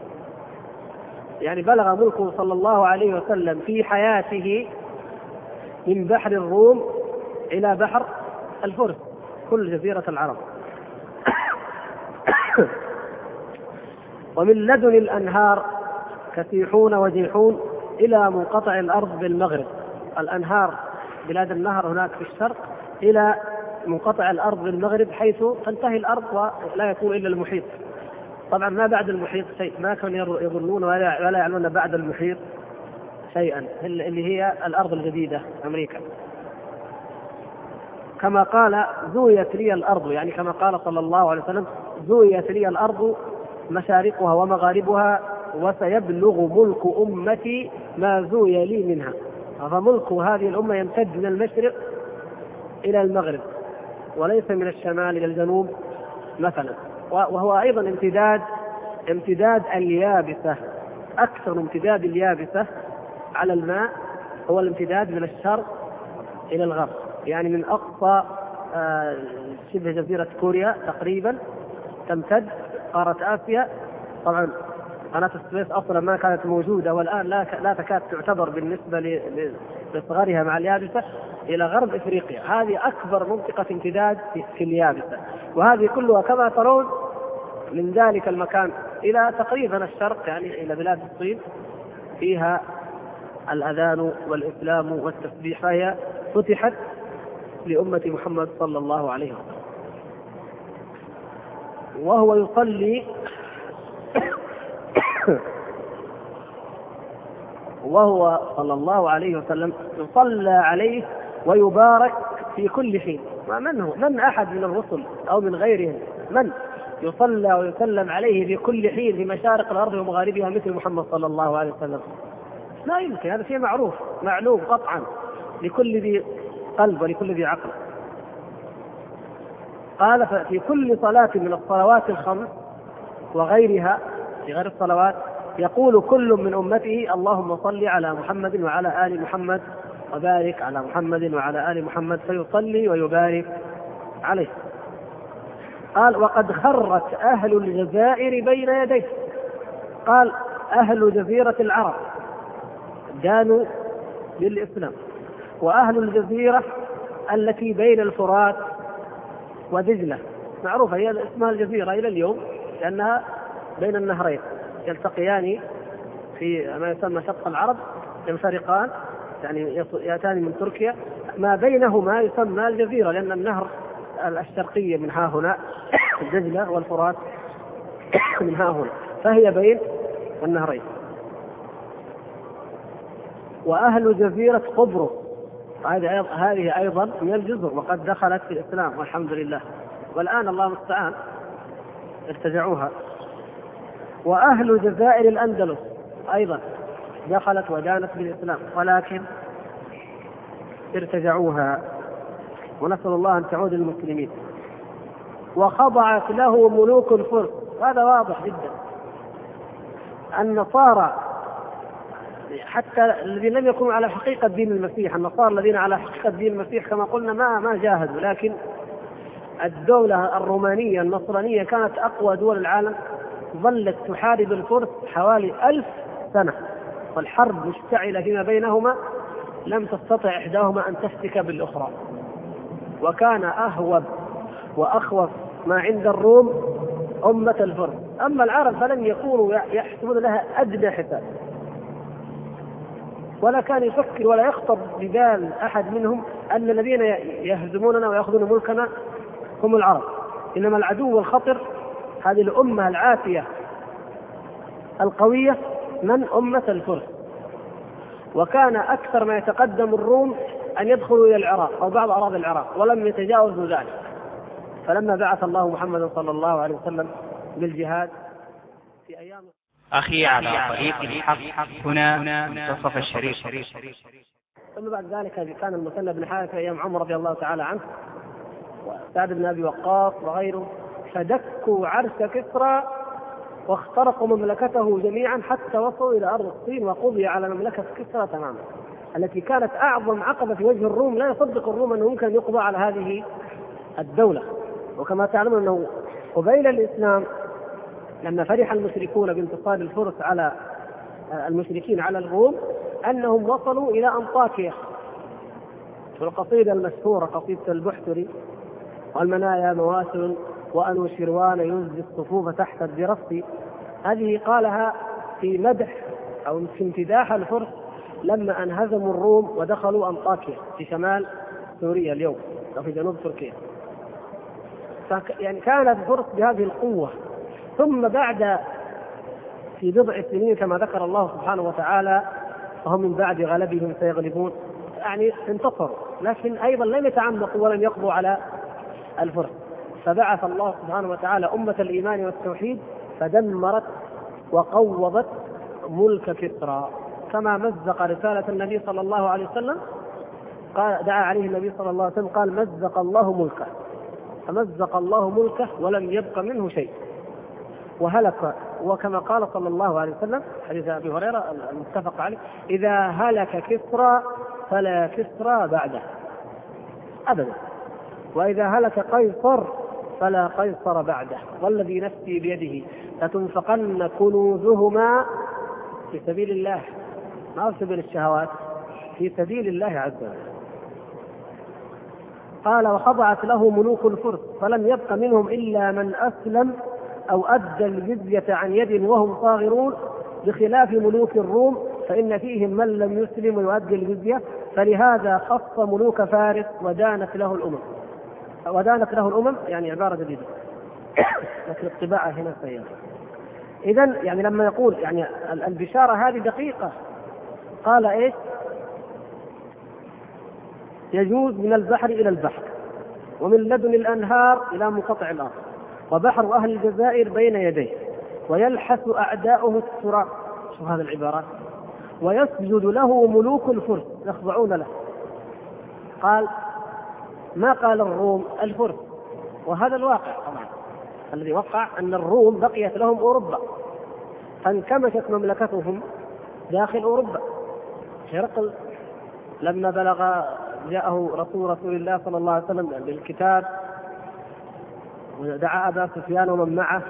يعني بلغ ملكه صلى الله عليه وسلم في حياته من بحر الروم إلى بحر الفرس، كل جزيرة العرب. ومن لدن الأنهار كسيحون وجيحون إلى منقطع الأرض بالمغرب. الأنهار بلاد النهر هناك في الشرق، إلى منقطع الأرض بالمغرب، حيث تنتهي الأرض ولا يكون إلا المحيط. طبعا ما بعد المحيط شيء، ما كانوا يظنون ولا يعلمون بعد المحيط شيئا، اللي هي الأرض الجديدة أمريكا. كما قال: زويت لي الأرض، يعني كما قال صلى الله عليه وسلم: زويت لي الأرض مشارقها ومغاربها، وسيبلغ ملك أمتي ما زوي لي منها. فملك هذه الأمة يمتد من المشرق إلى المغرب، وليس من الشمال إلى الجنوب مثلا. وهو أيضا امتداد اليابسة. أكثر امتداد اليابسة على الماء هو الامتداد من الشرق إلى الغرب، يعني من أقصى شبه جزيرة كوريا تقريبا تمتد قارة آسيا. طبعا قناة السويس أصلا ما كانت موجودة، والآن لا تكاد تعتبر بالنسبة لصغرها مع اليابسة، إلى غرب إفريقيا. هذه أكبر منطقة امتداد في اليابسة، وهذه كلها كما ترون من ذلك المكان إلى تقريبا الشرق، يعني إلى بلاد الصين، فيها الأذان والإسلام والتسبيح، فهي فتحت لأمة محمد صلى الله عليه وسلم. وهو يصلي وهو صلى الله عليه وسلم يصلى عليه ويبارك في كل حين. من أحد من الرسل أو من غيرهم من يصلى ويسلم عليه في كل حين في مشارق الأرض ومغاربها مثل محمد صلى الله عليه وسلم؟ لا يمكن. هذا شيء معروف معلوم قطعا لكل ذي قلب ولكل ذي عقل. قال: في كل صلاة من الصلوات الخمس وغيرها في غير الصلوات يقول كل من أمته: اللهم صل على محمد وعلى آل محمد وبارك على محمد وعلى آل محمد، فيصلي ويبارك عليه. قال وقد خرت أهل الجزائر بين يديه. قال أهل جزيرة العرب دانوا بالإسلام، وأهل الجزيرة التي بين الفرات ودجلة معروفة هي اسمها الجزيرة إلى اليوم لأنها بين النهرين يلتقيان في ما يسمى شط العرب، ينفرقان يعني يأتان من تركيا، ما بينهما يسمى الجزيرة لأن النهر الشرقية من ها هنا دجلة والفرات من ها هنا، فهي بين النهرين. وأهل جزيرة قبرص هذه أيضا من الجزر وقد دخلت في الإسلام والحمد لله، والآن الله المستعان ارتجعوها. وأهل جزائر الأندلس أيضا دخلت ودانت بالإسلام ولكن ارتجعوها، ونسأل الله أن تعود للمسلمين. وخضعت له ملوك الفرس، هذا واضح جدا. النصارى حتى الذين لم يكونوا على حقيقة دين المسيح، النصارى الذين على حقيقة دين المسيح كما قلنا ما جاهدوا، لكن الدولة الرومانية النصرانية كانت أقوى دول العالم، ظلت تحارب الفرس حوالي 1000 سنة، والحرب مشتعلة فيما بينهما، لم تستطع إحداهما أن تفتك بالأخرى. وكان أهوب وأخوف ما عند الروم أمة الفرس، أما العرب فلم يكونوا يحسبون لها أدنى حساب، ولا كان يفكر ولا يخطر ببال أحد منهم أن الذين يهزموننا ويأخذون ملكنا هم العرب، إنما العدو الخطر هذه الأمة العافية القوية من أمة الفرس. وكان أكثر ما يتقدم الروم أن يدخلوا إلى العراق أو بعض أراضي العراق ولم يتجاوزوا ذلك، فلما بعث الله محمد صلى الله عليه وسلم بالجهاد في أيام أخي على طريق الحق هنا منتصف الشريف. ثم بعد ذلك كان المثنى بن حارثة أيام عمر رضي الله تعالى عنه وسعد بن أبي وقاص وغيره، فدكوا عرش كسرى واخترقوا مملكته جميعا حتى وصلوا إلى أرض الصين، وقضي على مملكة كسرى تماما التي كانت أعظم عقبة في وجه الروم. لا يصدق الروم أنه ممكن يقضى على هذه الدولة. وكما تعلمون أنه قبيل الإسلام لما فرح المشركون بانتصار الفرس على المشركين على الروم أنهم وصلوا إلى أنطاكيا. في القصيدة المشهورة قصيدة البحتري والمنايا مواسل وأنو شروان ينزي الصفوف تحت الدرس، هذه قالها في مدح أو في امتداح الفرس لما انهزموا الروم ودخلوا أنطاكيا في شمال سوريا اليوم أو في جنوب تركيا. يعني كانت الفرس بهذه القوة. ثم بعد في بضع سنين كما ذكر الله سبحانه وتعالى فهم من بعد غلبهم سيغلبون، يعني انتصروا، لكن أيضا لم يتعمقوا ولم يقضوا على الفرس. فبعث الله سبحانه وتعالى أمة الإيمان والتوحيد فدمرت وقوضت ملك كسرى، كما مزق رسالة النبي صلى الله عليه وسلم. قال دعا عليه النبي صلى الله عليه وسلم قال مزق الله ملكه، فمزق الله ملكه ولم يبق منه شيء وهلك. وكما قال صلى الله عليه وسلم حديث أبي هريرة المتفق عليه إذا هلك كسرى فلا كسرى بعده أبدا، وإذا هلك قيصر فلا قيصر بعده، والذي نفسي بيده لتنفقن كنوزهما في سبيل الله، ما في سبيل الشهوات، في سبيل الله عز وجل. قال وخضعت له ملوك الفرس فلم يبق منهم إلا من أسلم أو أدى الجزية عن يد وهم صاغرون، بخلاف ملوك الروم فإن فيهم من لم يسلم ويؤدي الجزية، فلهذا خص ملوك فارس ودانت له الأمم. ودانت له الأمم يعني عبارة جديدة لكن الطباعة هنا سيئة. إذن يعني لما يقول يعني البشارة هذه دقيقة، قال إيش؟ يجوز من البحر إلى البحر ومن لدن الأنهار إلى منقطع الأرض، وبحر أهل الجزائر بين يديه، ويلحس أعداؤه التراب. شوف هذه العبارات. ويسجد له ملوك الفرس يخضعون له. قال ما قال الروم الفرس، وهذا الواقع طبعا الذي وقع أن الروم بقيت لهم أوروبا، فانكمشت مملكتهم داخل أوروبا. هرقل لما بلغ جاءه رسول الله صلى الله عليه وسلم بالكتاب ودعا أبا سفيان ومن معه،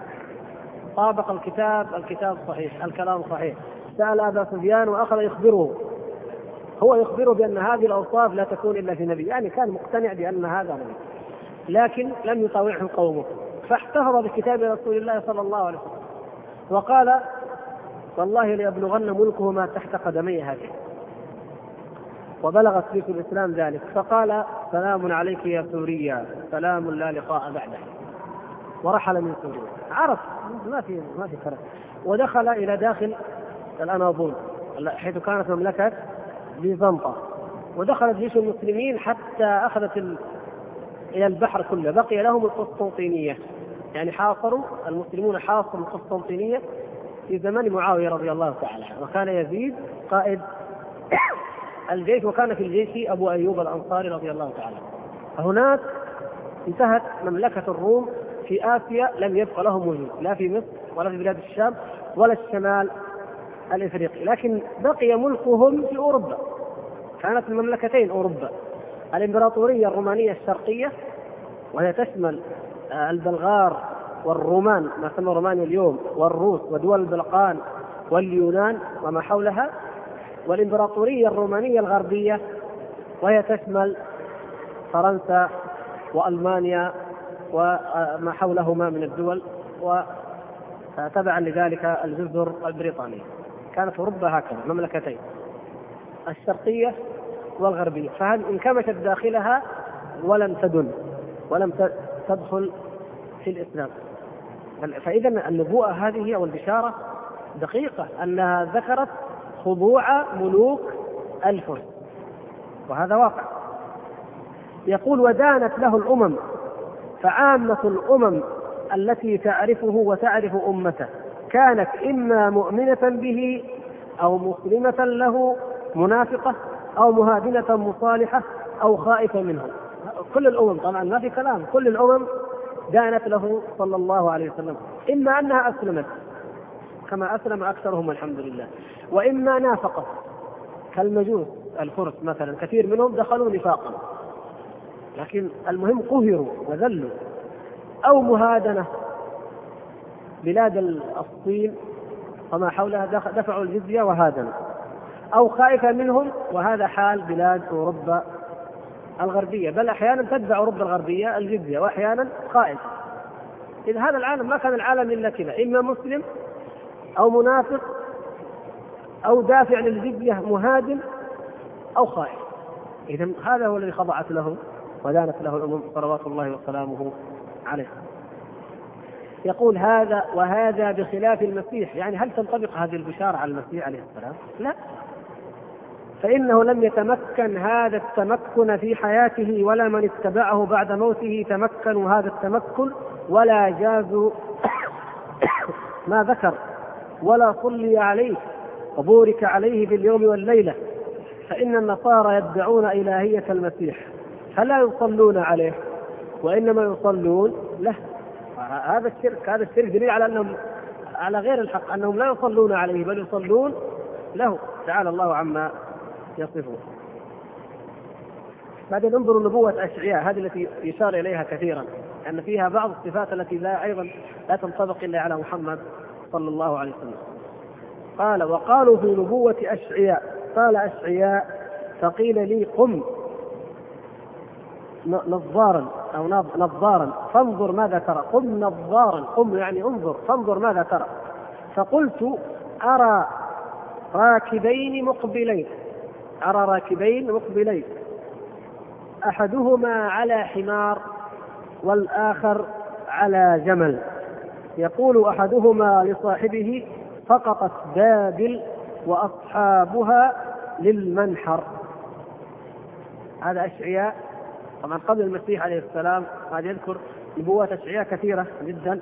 طابق الكتاب صحيح، الكلام صحيح. سأل أبا سفيان وأخذ يخبره، هو يخبره بأن هذه الأوصاف لا تكون إلا في نبي، يعني كان مقتنع بأن هذا نبي، لكن لم يطاوعه قومه، فاحتفظ بكتاب رسول الله صلى الله عليه وسلم وقال: والله ليبلغن ملكه ما تحت قدمي هذه. وبلغت فيك الإسلام ذلك، فقال: سلام عليك يا سوريا، سلام لا لقاء بعده، ورحل من سوريا. عرف ما في فرق، ودخل إلى داخل الأناضول حيث كانت مملكة بيزنطة، ودخلت جيش المسلمين حتى أخذت إلى البحر كله، بقي لهم القسطنطينية، يعني حاصروا المسلمون حاصروا القسطنطينية في زمن معاوية رضي الله تعالى، وكان يزيد قائد الجيش، وكان في الجيش أبو أيوب الأنصاري رضي الله تعالى. فهناك انتهت مملكة الروم في آسيا، لم يبقى لهم وجود لا في مصر ولا في بلاد الشام ولا الشمال الإفريقي، لكن بقي ملكهم في أوروبا. كانت المملكتين أوروبا، الإمبراطورية الرومانية الشرقية وهي تشمل البلغار والرومان ما سمى رومانيا اليوم، والروس ودول البلقان واليونان وما حولها، والإمبراطورية الرومانية الغربية وهي تشمل فرنسا وألمانيا وما حولهما من الدول، وتبعا لذلك الجزر البريطانية. كانت أوروبا هكذا مملكتين، الشرقية والغربية، فهذه انكمشت داخلها ولم تدن ولم تدخل في الإسلام. فإذا النبوءة هذه أو البشارة دقيقة، أنها ذكرت خضوع ملوك الفرس، وهذا واقع. يقول: ودانت له الأمم، فعامة الأمم التي تعرفه وتعرف أمته كانت إما مؤمنة به أو مسلمة له منافقة أو مهادنة مصالحة أو خائفة منه. كل الأمم طبعا ما في كلام، كل الأمم دانت له صلى الله عليه وسلم، إما أنها أسلمت كما أسلم أكثرهم الحمد لله، وإما نافقت كالمجوس الفرس مثلا، كثير منهم دخلوا نفاقا، لكن المهم قهروا وذلوا، أو مهادنة، بلاد الصين وما حولها دفعوا الجزية وهادنوا، أو خائفة منهم، وهذا حال بلاد أوروبا الغربية، بل أحيانا تدفع أوروبا الغربية الجزية وأحيانا خائفة. إذا هذا العالم ما كان العالم إلا كذا، إما مسلم أو منافق أو دافع للجزية مهادن أو خائف. إذا هذا هو الذي خضعت له ودانت له الأمم صلوات الله وسلامه عليه. يقول: وهذا بخلاف المسيح، يعني هل تنطبق هذه البشارة على المسيح عليه السلام؟ لا، فإنه لم يتمكن هذا التمكن في حياته، ولا من اتبعه بعد موته تمكنوا هذا التمكن ولا جازوا ما ذكر، ولا صلي عليه وبورك عليه في اليوم والليلة، فإن النصارى يدعون إلهية المسيح فلا يصلون عليه وإنما يصلون له. هذا الشرك دليل على أنهم على غير الحق، أنهم لا يصلون عليه بل يصلون له، تعالى الله عما يصفون. بعدين انظروا نبوة أشعياء، هذه التي يشار إليها كثيرا، أن فيها بعض الصفات التي أيضا لا تنطبق إلا على محمد صلى الله عليه وسلم. قال: وقالوا في نبوة أشعياء، قال أشعياء: فقيل لي قم نظارا أو نظارا فانظر ماذا ترى. قم نظارا، قم يعني انظر، فانظر ماذا ترى. فقلت: أرى راكبين مقبلين، أحدهما على حمار والآخر على جمل، يقول أحدهما لصاحبه: سقطت بابل وأصحابها للمنحر. هذا أشعياء طبعا قبل المسيح عليه السلام، هذا يذكر نبوات أشعياء كثيرة جدا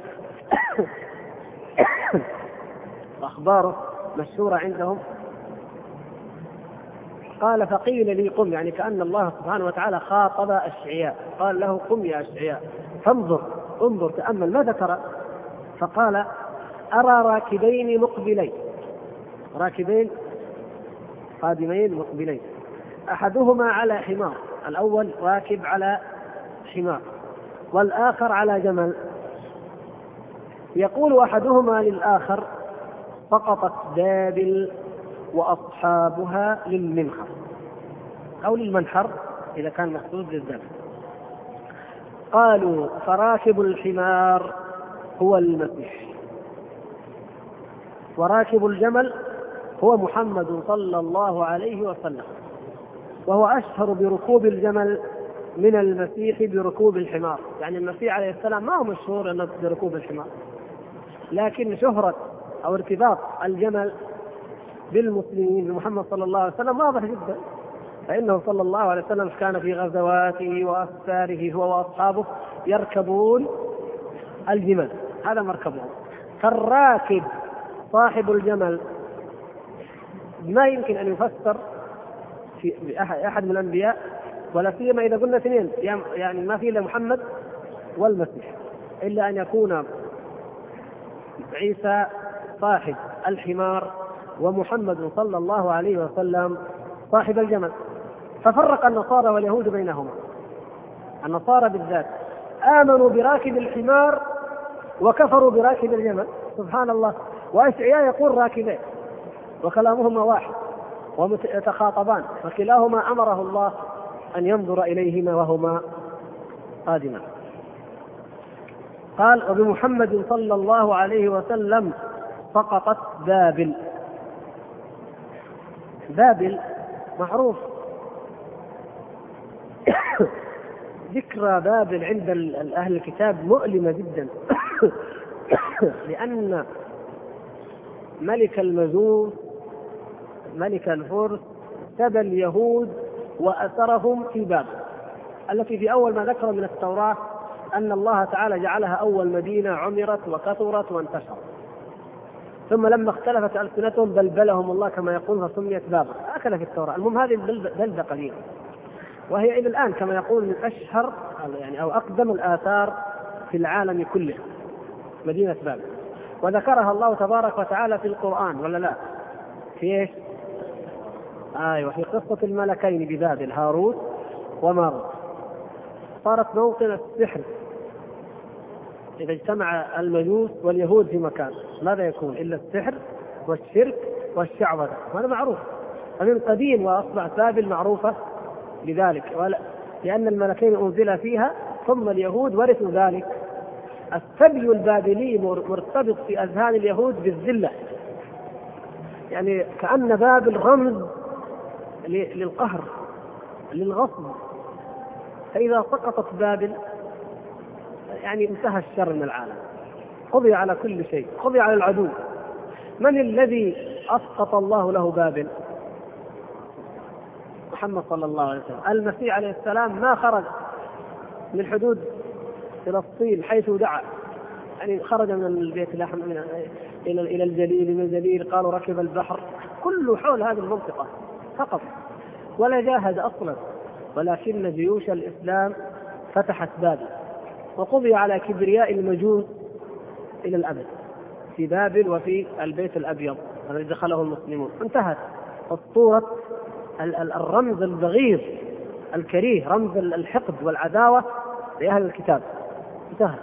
أخباره مشهورة عندهم. قال: فقيل لي قم، يعني كأن الله سبحانه وتعالى خاطب أشعياء، قال له: قم يا أشعياء فانظر، انظر تأمل ماذا ترى. فقال: أرى راكبين مقبلين، راكبين قادمين مقبلين، أحدهما على حمار، الأول راكب على حمار، والآخر على جمل. يقول أحدهما للآخر: سقطت بابل وأصحابها للمنحر أو للمنحر إذا كان محدود للذبح. قالوا: فراكب الحمار هو المسيح، وراكب الجمل هو محمد صلى الله عليه وسلم، وهو أشهر بركوب الجمل من المسيح بركوب الحمار. يعني المسيح عليه السلام ما هو مشهور بركوب الحمار، لكن شهرة أو ارتباط الجمل بالمسلمين بمحمد صلى الله عليه وسلم واضح جدا، فإنه صلى الله عليه وسلم كان في غزواته وأسفاره هو وأصحابه يركبون الجمل، هذا مركبهم. فالراكب صاحب الجمل ما يمكن أن يفسر في أحد من الأنبياء، ولا سيما إذا قلنا اثنين، يعني ما في إلا محمد والمسيح، إلا أن يكون عيسى صاحب الحمار ومحمد صلى الله عليه وسلم صاحب الجمل. ففرق النصارى واليهود بينهما. النصارى بالذات آمنوا براكب الحمار وكفروا براكب الجمل، سبحان الله. وأشعياء يقول راكبين وكلامهما واحد ويتخاطبان، وكلاهما أمره الله أن ينظر إليهما وهما قادمان. قال: وبمحمد صلى الله عليه وسلم سقطت بابل. بابل معروف ذكرى بابل عند أهل الكتاب مؤلمة جدا لأن ملك المجوس ملك الفرس سبى اليهود وأسرهم في بابل، التي في أول ما ذكر من التوراة أن الله تعالى جعلها أول مدينة عمرت وكثرت وانتشرت، ثم لما اختلفت ألسنتهم بلبلهم الله كما يقول فسميت بابل، أكل في التوراة. المهم هذه بلدة قديمة، وهي إلى الآن كما يقول من أشهر يعني أو أقدم الآثار في العالم كله، مدينة بابل. وذكرها الله تبارك وتعالى في القرآن ولا لا؟ في إيش؟ وفي قصة الملكين ببابل هاروت وماروت. صارت موطن السحر، إذا اجتمع المجوس واليهود في مكان ماذا يكون إلا السحر والشرك والشعوذة، هذا معروف من قديم، وأصبحت بابل معروفة لذلك، لأن الملكين أنزل فيها ثم اليهود ورثوا ذلك. السبي البابلي مرتبط في أذهان اليهود بالذلة، يعني كأن بابل رمز للقهر للغصب، فإذا سقطت بابل يعني انتهى الشر من العالم، قضي على كل شيء، قضي على العدو. من الذي أسقط الله له بابل؟ محمد صلى الله عليه وسلم. المسيح عليه السلام ما خرج من حدود فلسطين حيث دعا، يعني خرج من البيت إلى الجليل، من الجليل قالوا ركب البحر، كله حول هذه المنطقة فقط، ولا جاهد أصلا، ولكن جيوش الإسلام فتحت بابل، وقضي على كبرياء المجوس إلى الأبد في بابل وفي البيت الأبيض الذي دخله المسلمون. انتهت أسطورة الرمز البغيض الكريه، رمز الحقد والعداوة لأهل الكتاب، انتهت.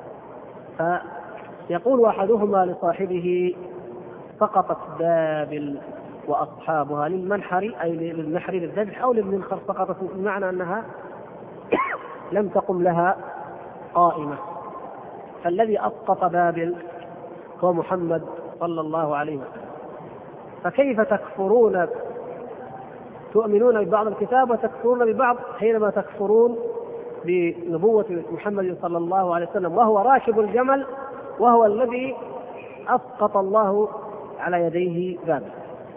فيقول أحدهما لصاحبه: سقطت بابل وأصحابها للمنحر، أي للنحر للذبح، أو للمنخر، سقطت بمعنى أنها لم تقم لها قائمة. فالذي أسقط بابل هو محمد صلى الله عليه وسلم. فكيف تكفرون، تؤمنون ببعض الكتاب وتكفرون ببعض، حينما تكفرون بنبوة محمد صلى الله عليه وسلم وهو راكب الجمل، وهو الذي أسقط الله على يديه بابل.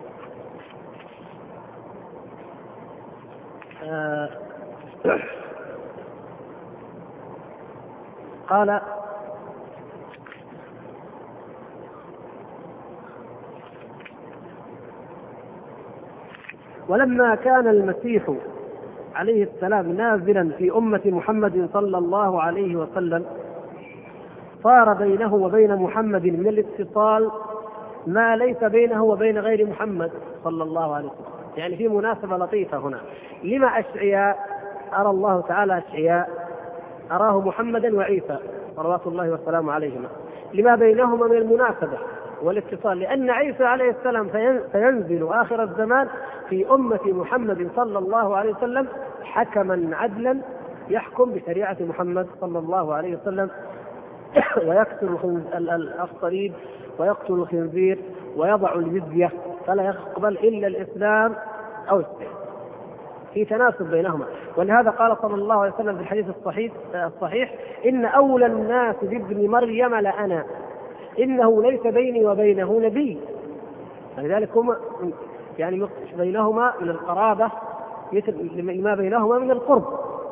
قال: ولما كان المسيح عليه السلام نازلا في أمة محمد صلى الله عليه وسلم، صار بينه وبين محمد من الاتصال ما ليس بينه وبين غير محمد صلى الله عليه وسلم. يعني في مناسبة لطيفة هنا. لما أشعياء أرى الله تعالى أشعياء أراه محمدا وعيسى صلوات الله والسلام عليهما لما بينهما من المناسبة والاتصال، لأن عيسى عليه السلام سينزل آخر الزمان في أمة محمد صلى الله عليه وسلم حكما عدلا يحكم بشريعة محمد صلى الله عليه وسلم ويكسر الصليب ويقتل الخنزير ويضع الجزية فلا يقبل إلا الإسلام أو السحر، في تناسب بينهما. ولهذا قال صلى الله عليه وسلم في الحديث الصحيح إن أولى الناس بابن مريم لأنا إنه ليس بيني وبينه نبي، فلذلك هما يعني بينهما من القرابة مثل ما بينهما من القرب.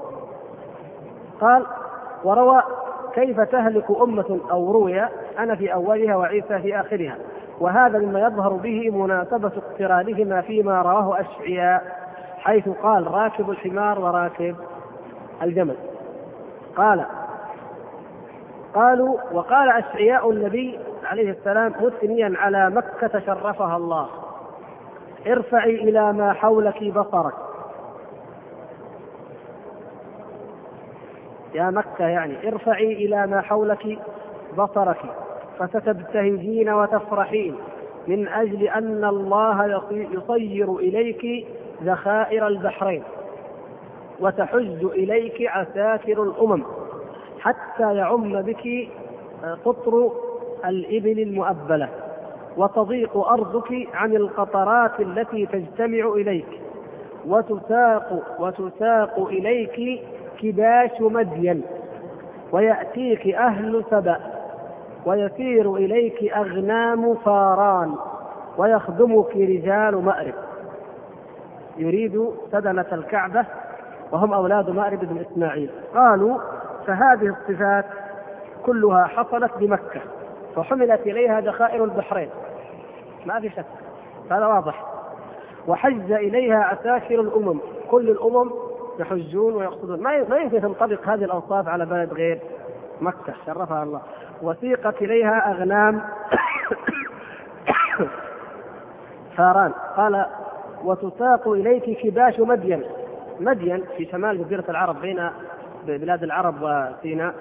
قال وروى كيف تهلك أمة أو روي أنا في أولها وعيسى في آخرها، وهذا مما يظهر به مناسبة اقترانهما فيما رواه أشعياء حيث قال راكب الحمار وراكب الجمل. قالوا وقال أشعياء النبي عليه السلام مثنيا على مكة شرفها الله ارفعي إلى ما حولك بصرك، يا مكة يعني ارفعي إلى ما حولك بصرك فستبتهجين وتفرحين من أجل أن الله يصير إليك ذخائر البحرين وتحج إليك عساكر الأمم حتى يعم بك قطر الإبل المؤبلة وتضيق أرضك عن القطرات التي تجتمع إليك وتساق إليك كباش مدين ويأتيك أهل سبأ ويسير إليك أغنام فاران ويخدمك رجال مأرب. يريد سدنة الكعبة وهم أولاد مأرب بن إسماعيل. قالوا فهذه الصفات كلها حصلت بمكة فحملت إليها ذخائر البحرين ما في شك هذا واضح، وحج إليها عساكر الأمم كل الأمم يحجون ويقصدون، ما يمكن تنطبق هذه الأوصاف على بلد غير مكة شرفها الله. وسيقت إليها أغنام فاران. قال وتساق إليك كباش مدين. مدين في شمال جزيرة العرب بين بلاد العرب وسيناء.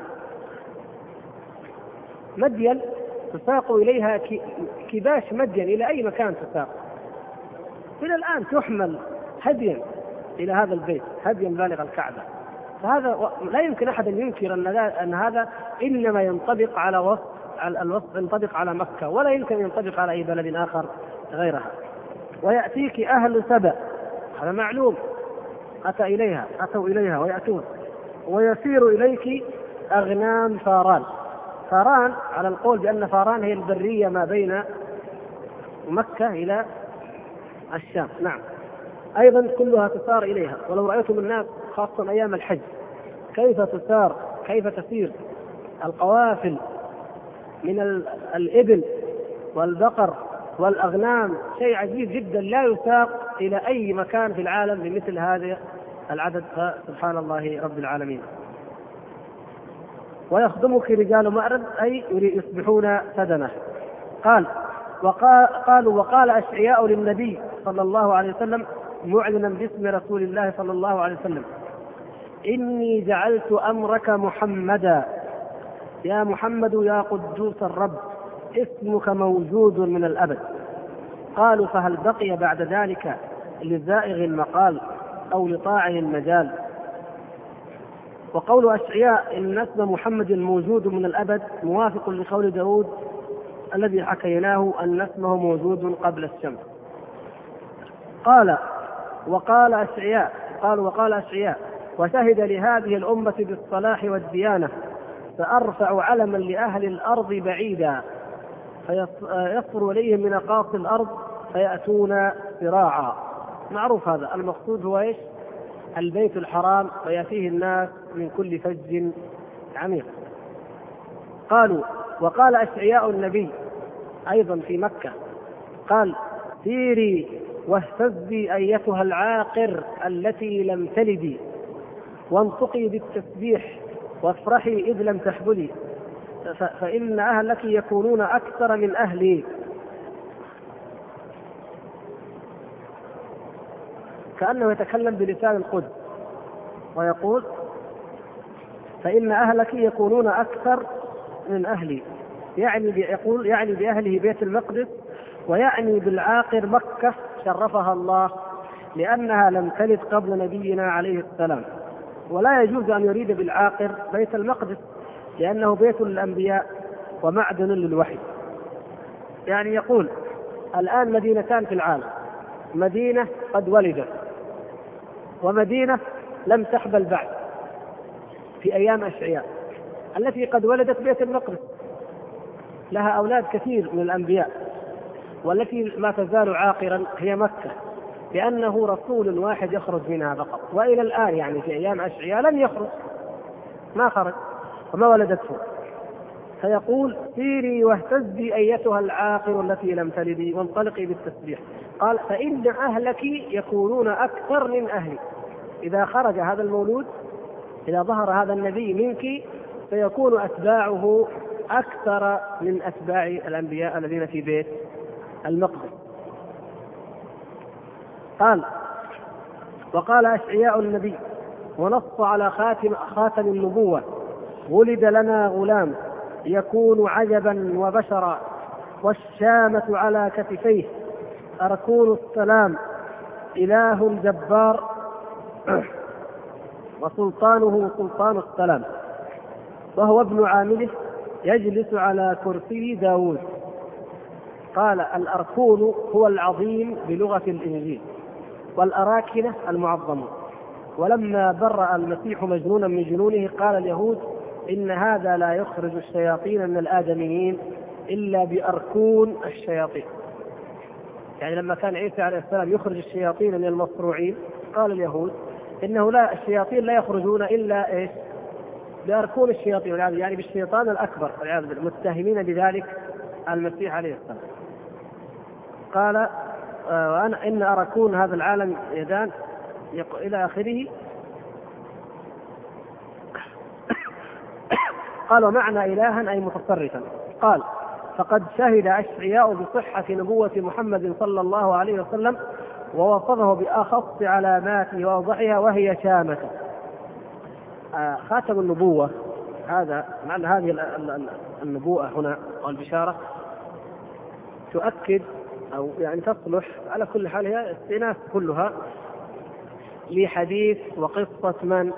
مدين تساق إليها كباش مدين إلى أي مكان تساق إلى الآن تحمل هديا إلى هذا البيت هديا بالغ الكعبة. فهذا لا يمكن أحد أن ينكر أن هذا إنما ينطبق على الوصف ينطبق على مكة ولا يمكن ينطبق على أي بلد آخر غيرها. ويأتيك أهل سبأ هذا معلوم أتوا إليها ويأتون ويسير إليك أغنام فاران. فاران على القول بأن فاران هي البرية ما بين مكة إلى الشام. نعم أيضا كلها تسار إليها. ولو رأيتم الناس خاصة أيام الحج كيف تسير القوافل من الإبل والبقر والأغنام شيء عجيب جدا لا يساق إلى أي مكان في العالم بمثل هذا العدد سبحان الله رب العالمين. ويخدمك رجال مأرب أي يصبحون سدنة. وقال أشعياء للنبي صلى الله عليه وسلم معلنا باسم رسول الله صلى الله عليه وسلم إني جعلت أمرك محمدا يا محمد يا قدوس الرب اسمك موجود من الأبد. قالوا فهل بقي بعد ذلك لزائغ المقال أو لطاعن المجال؟ وقول أشعياء إن اسم محمد موجود من الأبد موافق لقول داود الذي حكيناه أن اسمه موجود قبل الشمس. وقال أشعياء وشهد لهذه الأمة بالصلاح والديانة فأرفع علما لأهل الأرض بعيدا فيصفر إليهم من أقاصي الأرض فيأتون سراعا. معروف هذا المقصود هو إيش؟ البيت الحرام ويأتيه الناس من كل فج عميق. وقال أشعياء النبي أيضا في مكة قال سيري واهتزي أيتها العاقر التي لم تلدي وانطقي بالتسبيح وافرحي إذ لم تحبلي فإن أهلك يكونون أكثر من أهلي. كأنه يتكلم بلسان القدس ويقول فإن أهلك يكونون أكثر من أهلي، يعني بأهله بيت المقدس، ويعني بالعاقر مكة شرفها الله لأنها لم تلد قبل نبينا عليه السلام. ولا يجوز أن يريد بالعاقر بيت المقدس لأنه بيت للأنبياء ومعدن للوحي. يعني يقول الآن مدينتان في العالم، مدينة قد ولدت ومدينة لم تحبل بعد في أيام أشعياء. التي قد ولدت بيت المقدس لها أولاد كثير من الأنبياء، والتي ما تزال عاقرا هي مكة لأنه رسول واحد يخرج منها فقط، وإلى الآن يعني في أيام أشعياء لم يخرج، ما خرج وما ولدته. فيقول سيري واهتزي أيتها العاقر التي لم تلدي وانطلقي بالتسبيح. قال فإن أهلك يكونون أكثر من أهلي، إذا خرج هذا المولود، إذا ظهر هذا النبي منك فيكون أتباعه أكثر من أتباع الأنبياء الذين في بيت المقدس. قال وقال أشعياء النبي ونص على خاتم النبوة: ولد لنا غلام يكون عجبا وبشرا، والشامة على كتفيه، أركون السلام، إله جبار، وسلطانه سلطان السلام، وهو ابن عامله يجلس على كرسي داود. قال الأركون هو العظيم بلغة الإنجيل، والأراكنة المعظمون. ولما برأ المسيح مجنونا من جنونه قال اليهود إن هذا لا يخرج الشياطين من الآدميين إلا بأركون الشياطين. يعني لما كان عيسى عليه السلام يخرج الشياطين من المصروعين قال اليهود إنه لا، الشياطين لا يخرجون إلا إيش؟ بأركون الشياطين، يعني بالشيطان الأكبر والعياذ بالله، متهمين بذلك المسيح عليه السلام. قال وأنا إن أركون هذا العالم يدان إلى آخره. قال ومعنى إلها أي متصرفا. قال فقد شهد أشعياء بصحة نبوة محمد صلى الله عليه وسلم ووصفه بأخص علاماته وأوضحها وهي شامة. خاتم النبوة هذا معنى هذه النبوءة هنا والبشارة تؤكد أو يعني تصلح على كل حال، هي استئناس كلها لحديث وقصة من؟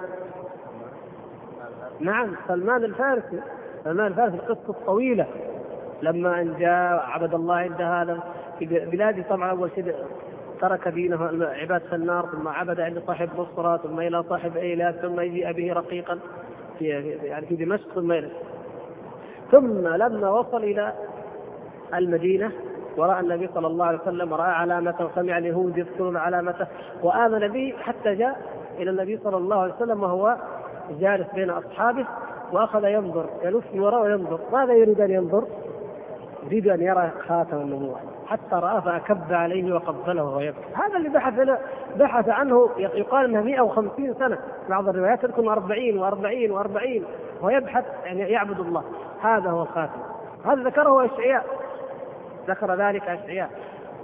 نعم سلمان الفارسي. سلمان الفارسي القصة الطويلة لما أن جاء عبد الله عند هذا في بلاده، طبعا أول شيء ترك دينه عبادة النار، ثم عبد عند صاحب بصرة، ثم إلى صاحب إيلات، ثم يجيء به رقيقا في دمشق، ثم لما وصل إلى المدينة ورأى النبي صلى الله عليه وسلم ورأى علامته وسمع اليهود يذكرون علامته وآمن به، حتى جاء إلى النبي صلى الله عليه وسلم وهو جالس بين أصحابه وأخذ ينظر، يلف وراء وينظر. ماذا يريد أن ينظر؟ يريد أن يرى خاتم النبوة، حتى رأى فأكب عليه وقبله ويبكي. هذا اللي بحث عنه، يقال أنه 150 سنة، بعض الروايات تذكر 40 ويبحث يعني يعبد الله. هذا هو الخاتم، هذا ذكره أشعياء، ذكر ذلك أشعياء.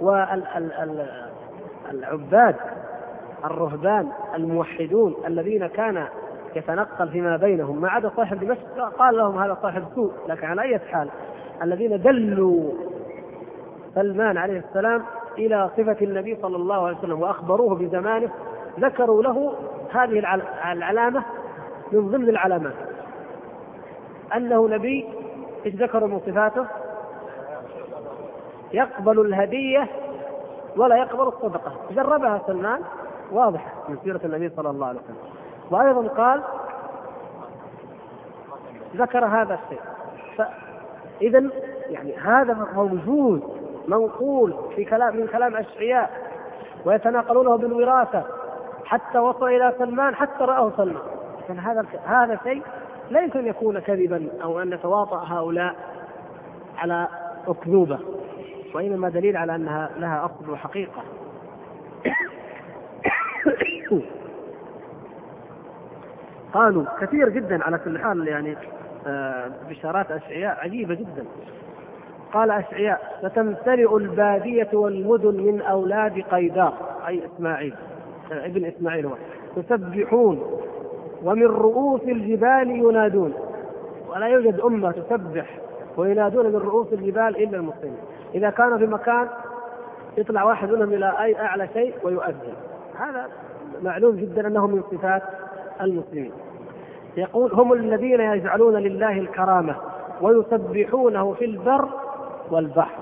والعباد الرهبان الموحدون الذين كان يتنقل فيما بينهم ما عدا صاحب دمشق قال لهم هذا صاحب سوء، لكن على أي حال الذين دلوا سلمان عليه السلام إلى صفة النبي صلى الله عليه وسلم وأخبروه بزمانه ذكروا له هذه العلامة من ضمن العلامات، أنه نبي. إيش ذكروا من صفاته؟ يقبل الهدية ولا يقبل الصدقة. جربها سلمان واضحة من سيرة النبي صلى الله عليه وسلم. وأيضا قال ذكر هذا الشيء. إذن يعني هذا موجود منقول من كلام أشعياء ويتناقلونه بالوراثة حتى وصل إلى سلمان، حتى رأه سلمان. هذا شيء لا يمكن أن يكون كذبا أو أن يتواطأ هؤلاء على أكذوبة، وإنما دليل على أنها لها أصل وحقيقة. قالوا كثير جدا على كل حال، يعني بشارات أشعياء عجيبة جدا. قال أشعياء ستمتلئ البادية والمدن من أولاد قيدار، أي إسماعيل ابن إسماعيل هو، يسبحون ومن رؤوس الجبال ينادون. ولا يوجد أمة تسبح وينادون من رؤوس الجبال إلا المسلمين. إذا كانوا في مكان يطلع واحد منهم إلى أي أعلى شيء ويؤذن، هذا معلوم جدا أنه من صفات المسلمين. يقول هم الذين يجعلون لله الكرامة ويسبحونه في البر والبحر.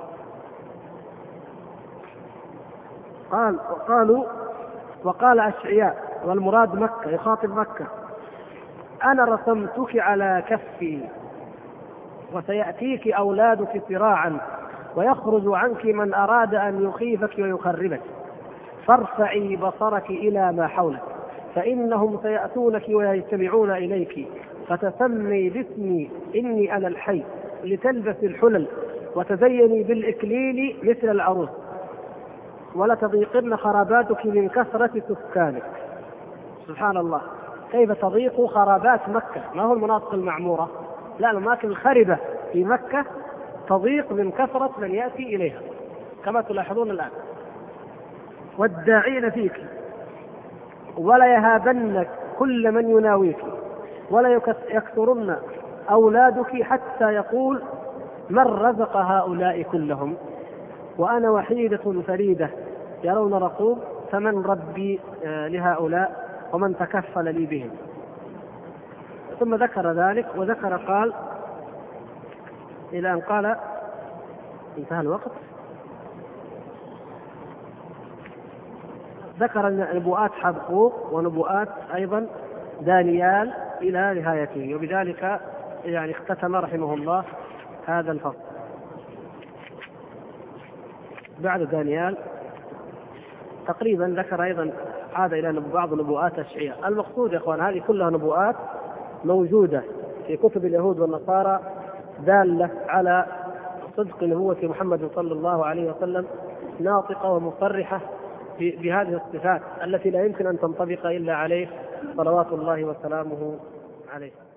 وقال أشعياء، والمراد مكة، يخاطب مكة: أنا رسمتك على كفي وسيأتيك أولادك صراعا ويخرج عنك من أراد أن يخيفك ويخربك، فارفعي بصرك إلى ما حولك فإنهم سيأتونك ويجتمعون إليك، فتسمي باسمي إني أنا الحي، لتلبس الحلل وتزيني بالإكليل مثل العروس، ولتضيقن خراباتك من كثرة سكانك. سبحان الله، كيف تضيق خرابات مكة؟ ما هو المناطق المعمورة، لا، الأماكن الخربة في مكة تضيق من كثرة من يأتي إليها كما تلاحظون الآن. والداعين فيك ولا يهابنك كل من يناويك، ولا يكثرن أولادك حتى يقول من رزق هؤلاء كلهم، وأنا وحيدة فريدة يرون رقوب، فمن ربي لهؤلاء ومن تكفل لي بهم. ثم ذكر ذلك وذكر قال إلى أن قال انتهى الوقت. ذكر نبوءات حبقوق ونبوءات أيضا دانيال إلى نهايته، وبذلك يعني اختتم رحمه الله هذا الفصل. بعد دانيال تقريبا ذكر أيضا، عاد إلى بعض نبوءات أشعياء. المقصود يا إخوان هذه كلها نبوءات موجودة في كتب اليهود والنصارى دالة على صدق نبوة محمد صلى الله عليه وسلم، ناطقة ومصرحة بهذه الصفات التي لا يمكن أن تنطبق إلا عليه صلوات الله وسلامه عليه.